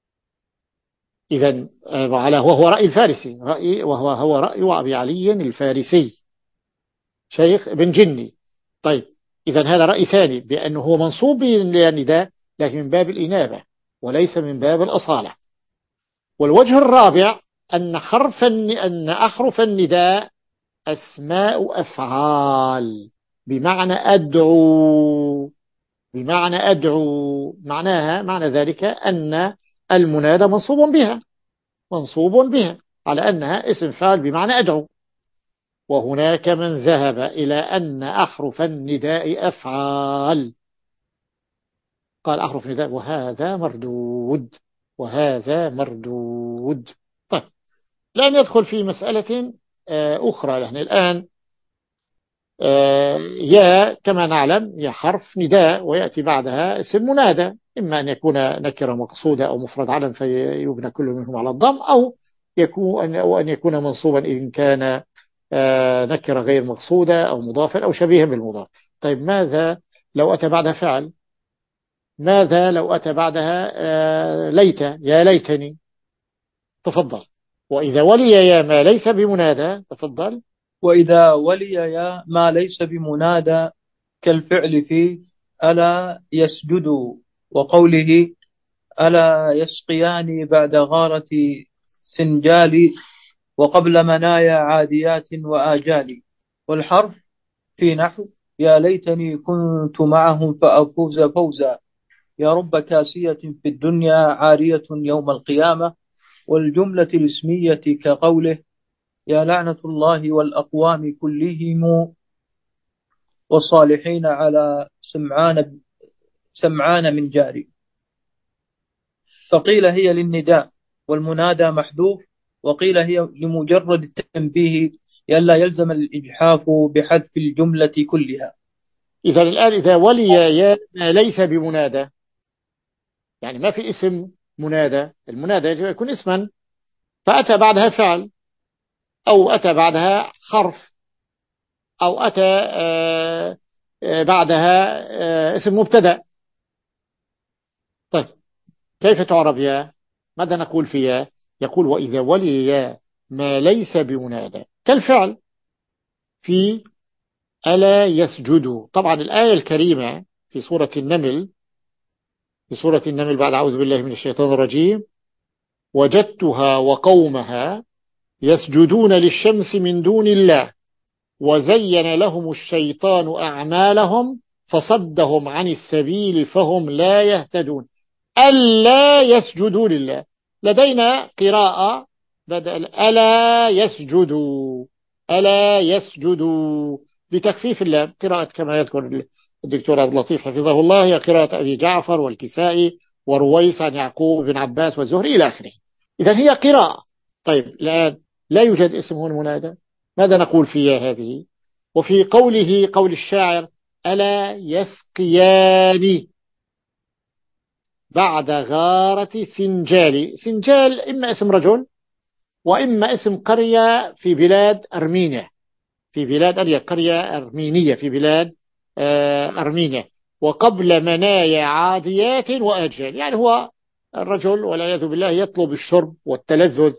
S1: إذن على وهو رأي الفارسي، رأي وهو هو رأي أبي علي الفارسي شيخ ابن جني. طيب إذن هذا رأي ثاني بأنه هو منصوب بالنداء لكن من باب الإنابة وليس من باب الأصالة. والوجه الرابع أن حرف أن أحرف النداء أسماء أفعال بمعنى أدعو، بمعنى أدعو معناها معنى ذلك أن المنادى منصوب بها، منصوب بها على أنها اسم فاعل بمعنى أدعو. وهناك من ذهب إلى أن أحرف النداء أفعال، قال أحرف النداء، وهذا مردود، وهذا مردود. طيب لن يدخل في مسألة أخرى، لأن الآن يا كما نعلم يا حرف نداء ويأتي بعدها اسم منادى، إما أن يكون نكرة مقصودة أو مفرد علم فيبنى كل منهم على الضم، أو يكون أو أن يكون منصوبا إن كان نكرة غير مقصودة أو مضافا أو شبيها بالمضاف. طيب ماذا لو أتى بعدها فعل؟ ماذا لو أتى بعدها ليت، يا ليتني؟ تفضل. وإذا ولي يا ما ليس بمنادى، تفضل.
S2: وإذا ولي يا ما ليس بمنادى كالفعل في ألا يسجدوا، وقوله ألا يسقيان بعد غارة سنجال، وقبل منايا عاديات وآجال. والحرف في نحو يا ليتني كنت معهم فأفوز فوزا، يا رب كاسية في الدنيا عارية يوم القيامة. والجملة الاسمية كقوله يا لعنة الله والأقوام كلهم والصالحين على سمعان سمعان من جاري. فقيل هي للنداء والمنادى محذوف، وقيل هي لمجرد التنبيه لئلا يلزم الإجحاف بحذف الجملة كلها.
S1: إذا الآن إذا ولي يا ما ليس بمنادى، يعني ما في اسم منادى، المنادى يجب يكون اسما، فأتى بعدها فعل أو أتى بعدها حرف أو أتى بعدها اسم مبتدأ. طيب كيف تعرب يا؟ ماذا نقول في يا؟ يقول وإذا ولي يا ما ليس بمنادى كالفعل في ألا يسجدوا. طبعا الآية الكريمة في سورة النمل، في سورة النمل بعد أعوذ بالله من الشيطان الرجيم وجدتها وقومها يسجدون للشمس من دون الله وزين لهم الشيطان أعمالهم فصدهم عن السبيل فهم لا يهتدون. ألا يسجدوا لله، لدينا قراءة بدل ألا يسجدوا، ألا يسجدوا بتخفيف اللام، قراءة كما يذكر الدكتور عبد اللطيف حفظه الله هي قراءة أبي جعفر والكسائي ورويس عن يعقوب بن عباس والزهري إلى آخره. إذن هي قراءة. طيب الآن لا يوجد اسمه المنادى، ماذا نقول في هذه؟ وفي قوله قول الشاعر ألا يسقيان بعد غارة سنجال. سنجال إما اسم رجل وإما اسم قرية في بلاد أرمينيا، في بلاد أريا قرية أرمينية في بلاد أرمينيا. وقبل منايا عاديات وآجال، يعني هو الرجل والعياذ بالله يطلب الشرب والتلذذ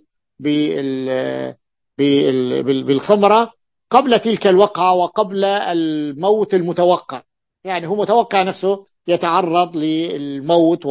S1: بالخمرة قبل تلك الوقعة وقبل الموت المتوقع، يعني هو متوقع نفسه يتعرض للموت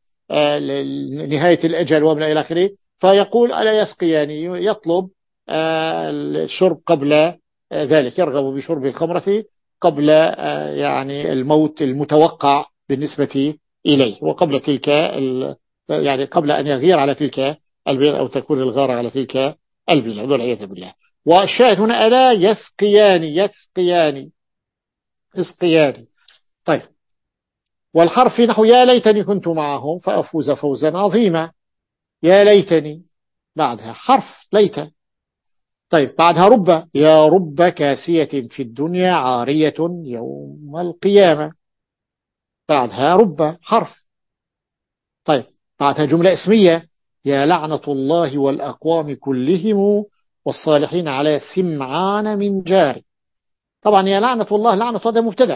S1: ونهاية الأجل وما إلى آخره، فيقول ألا يسقياني، يطلب الشرب قبل ذلك، يرغب بشرب الخمرة قبل يعني الموت المتوقع بالنسبة إليه، وقبل تلك يعني قبل أن يغير على تلك البلاد أو تكون الغارة على تلك البلاد والعياذ بالله. والشاهد هنا ألا يسقياني، يسقياني يسقياني. طيب، والحرف نحو يا ليتني كنت معهم فأفوز فوزا عظيما. يا ليتني بعدها حرف ليت. طيب بعدها رب، يا رب كاسية في الدنيا عارية يوم القيامة. بعدها رب حرف. طيب بعدها جملة اسمية، يا لعنة الله والأقوام كلهم والصالحين على سمعان من جاري. طبعا يا لعنة الله، لعنة هذا مبتدأ،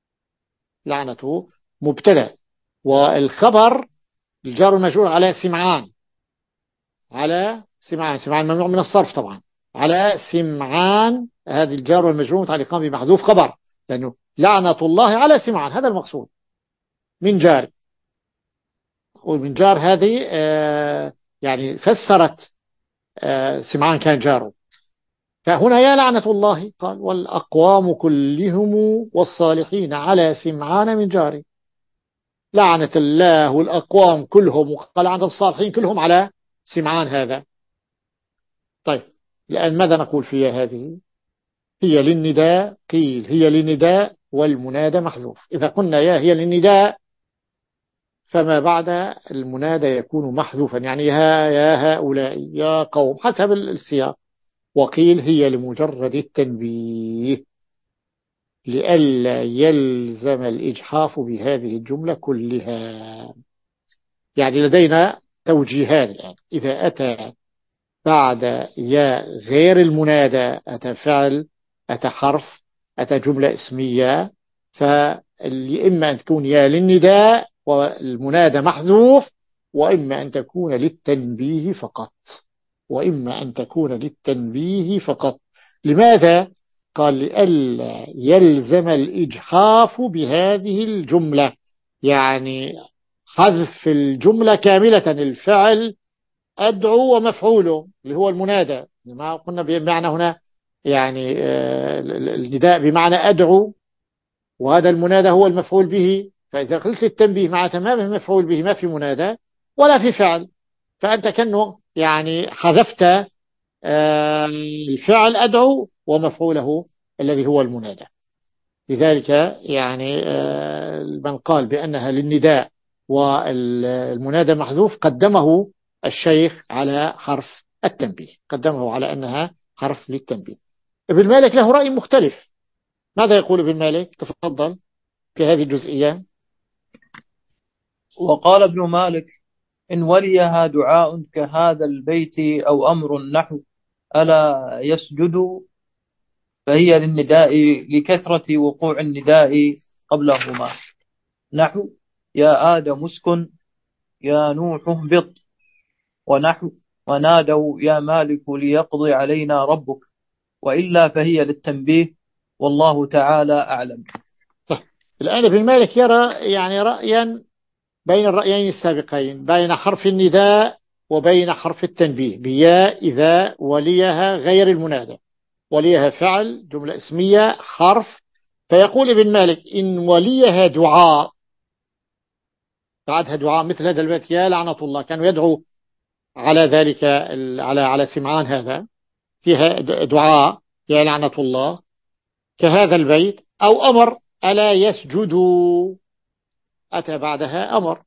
S1: لعنته مبتدأ، والخبر الجار المجرور على سمعان، على سمعان، سمعان ممنوع من الصرف طبعا، على سمعان هذه الجار والمجرور متعلقان بمحذوف خبر، لأنه لعنة الله على سمعان هذا المقصود من جار. ومن جار هذه آه يعني فسرت آه سمعان كان جاره. فهنا يا لعنة الله قال والأقوام كلهم والصالحين على سمعان من جاري. لعنة الله والأقوام كلهم، وقال لعنة الصالحين كلهم على سمعان هذا. طيب الآن ماذا نقول فيها هذه؟ هي للنداء، قيل هي للنداء والمنادى محذوف. إذا قلنا يا هي للنداء فما بعد المنادى يكون محذوفا، يعني ها يا هؤلاء يا قوم حسب السياق. وقيل هي لمجرد التنبيه لئلا يلزم الإجحاف بهذه الجملة كلها. يعني لدينا توجيهان الآن، إذا أتى بعد يا غير المنادى أتى فعل، أتى حرف، أتى جملة اسمية، فإما أن تكون يا للنداء والمنادى محذوف، وإما أن تكون للتنبيه فقط، وإما أن تكون للتنبيه فقط. لماذا؟ قال لئلا يلزم الإجحاف بهذه الجملة، يعني حذف الجملة كاملة، الفعل أدعو ومفعوله اللي هو المنادى، ما قلنا بمعنى هنا يعني النداء بمعنى أدعو، وهذا المنادى هو المفعول به. فإذا قلت التنبيه مع تمامه مفعول به، ما في منادى ولا في فعل، فأنت كأنه يعني حذفت الفعل أدعو ومفعوله الذي هو المنادى. لذلك يعني من قال بأنها للنداء والمنادى محذوف قدمه الشيخ على حرف التنبيه، قدمه على أنها حرف للتنبيه. ابن مالك له رأي مختلف. ماذا يقول ابن مالك؟ تفضل في هذه الجزئية.
S2: وقال ابن مالك إن وليها دعاء كهذا البيت أو أمر نحو ألا يسجد فهي للنداء لكثرة وقوع النداء قبلهما، نحو يا آدم اسكن، يا نوح اهبط، ونحو ونادوا يا مالك ليقضي علينا ربك، وإلا فهي للتنبيه، والله تعالى أعلم.
S1: الآن ابن مالك يرى يعني رأيا بين الرأيين السابقين، بين حرف النداء وبين حرف التنبيه بيا إذا وليها غير المنادى، وليها فعل جملة اسمية حرف. فيقول ابن مالك إن وليها دعاء، بعدها دعاء مثل هذا البيت يا لعنة الله، كانوا يدعو على ذلك على على سمعان هذا، فيها دعاء يا لعنة الله كهذا البيت، أو أمر ألا يسجدوا أتى بعدها أمر،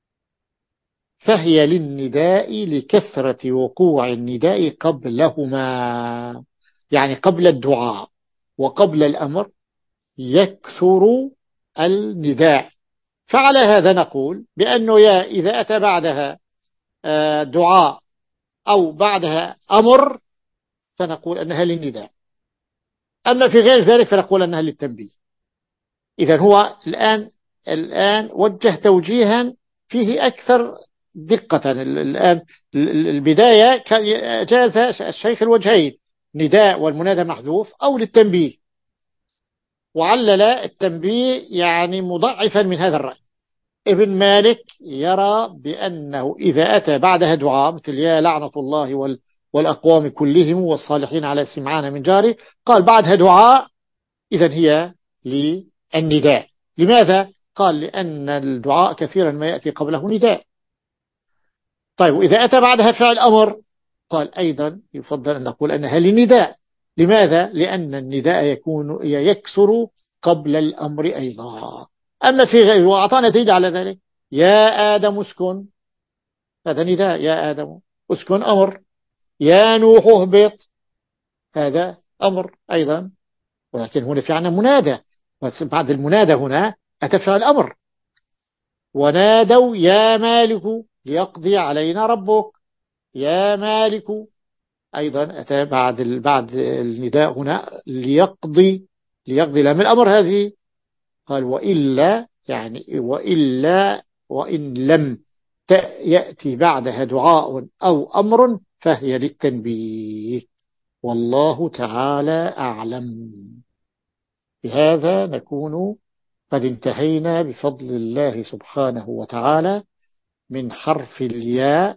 S1: فهي للنداء لكثرة وقوع النداء قبلهما، يعني قبل الدعاء وقبل الأمر يكثر النداء. فعلى هذا نقول بأنه يا إذا أتى بعدها دعاء أو بعدها أمر فنقول أنها للنداء، أما في غير ذلك فنقول أنها للتنبيه. إذن هو الآن الآن وجه توجيها فيه أكثر دقة. الآن البداية جاز الشيخ الوجهين، نداء والمنادى محذوف أو للتنبيه، وعلل التنبيه يعني مضعفا من هذا الرأي. ابن مالك يرى بأنه إذا أتى بعدها دعاء مثل يا لعنة الله وال والأقوام كلهم والصالحين على سمعان من جاره، قال بعدها دعاء إذن هي للنداء. لماذا؟ قال لأن الدعاء كثيرا ما يأتي قبله نداء. طيب وإذا أتى بعدها فعل أمر، قال أيضا يفضل أن نقول أنها لنداء. لماذا؟ لأن النداء يكون يكثر قبل الأمر أيضا. أما في غيره، وأعطانا دليل على ذلك، يا آدم اسكن، هذا نداء، يا آدم اسكن أمر. يا نوح اهبط، هذا أمر أيضا، ولكن هنا في عنا منادى، بعد المنادى هنا أتى فعل أمر. ونادوا يا مالك ليقضي علينا ربك، يا مالك أيضا أتى بعد بعد النداء هنا ليقضي، ليقضي لام الأمر هذه. قال وإلا يعني وإلا وإن لم يأتي بعدها دعاء أو أمر فهي للتنبيه. والله تعالى أعلم. بهذا نكون قد انتهينا بفضل الله سبحانه وتعالى من حرف الياء،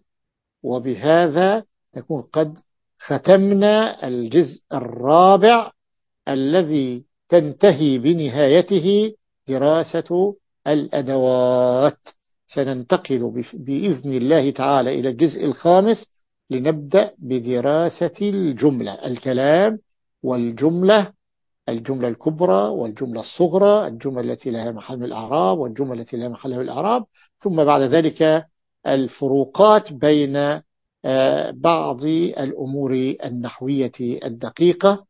S1: وبهذا نكون قد ختمنا الجزء الرابع الذي تنتهي بنهايته دراسة الأدوات. سننتقل بإذن الله تعالى إلى الجزء الخامس لنبدأ بدراسة الجملة، الكلام والجملة، الجملة الكبرى والجملة الصغرى، الجملة التي لها محل من الأعراب والجملة التي لها محل من الأعراب، ثم بعد ذلك الفروقات بين بعض الأمور النحوية الدقيقة.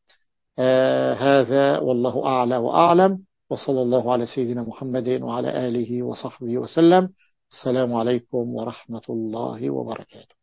S1: هذا والله أعلى وأعلم، وصلى الله على سيدنا محمد وعلى آله وصحبه وسلم. السلام عليكم ورحمة الله وبركاته.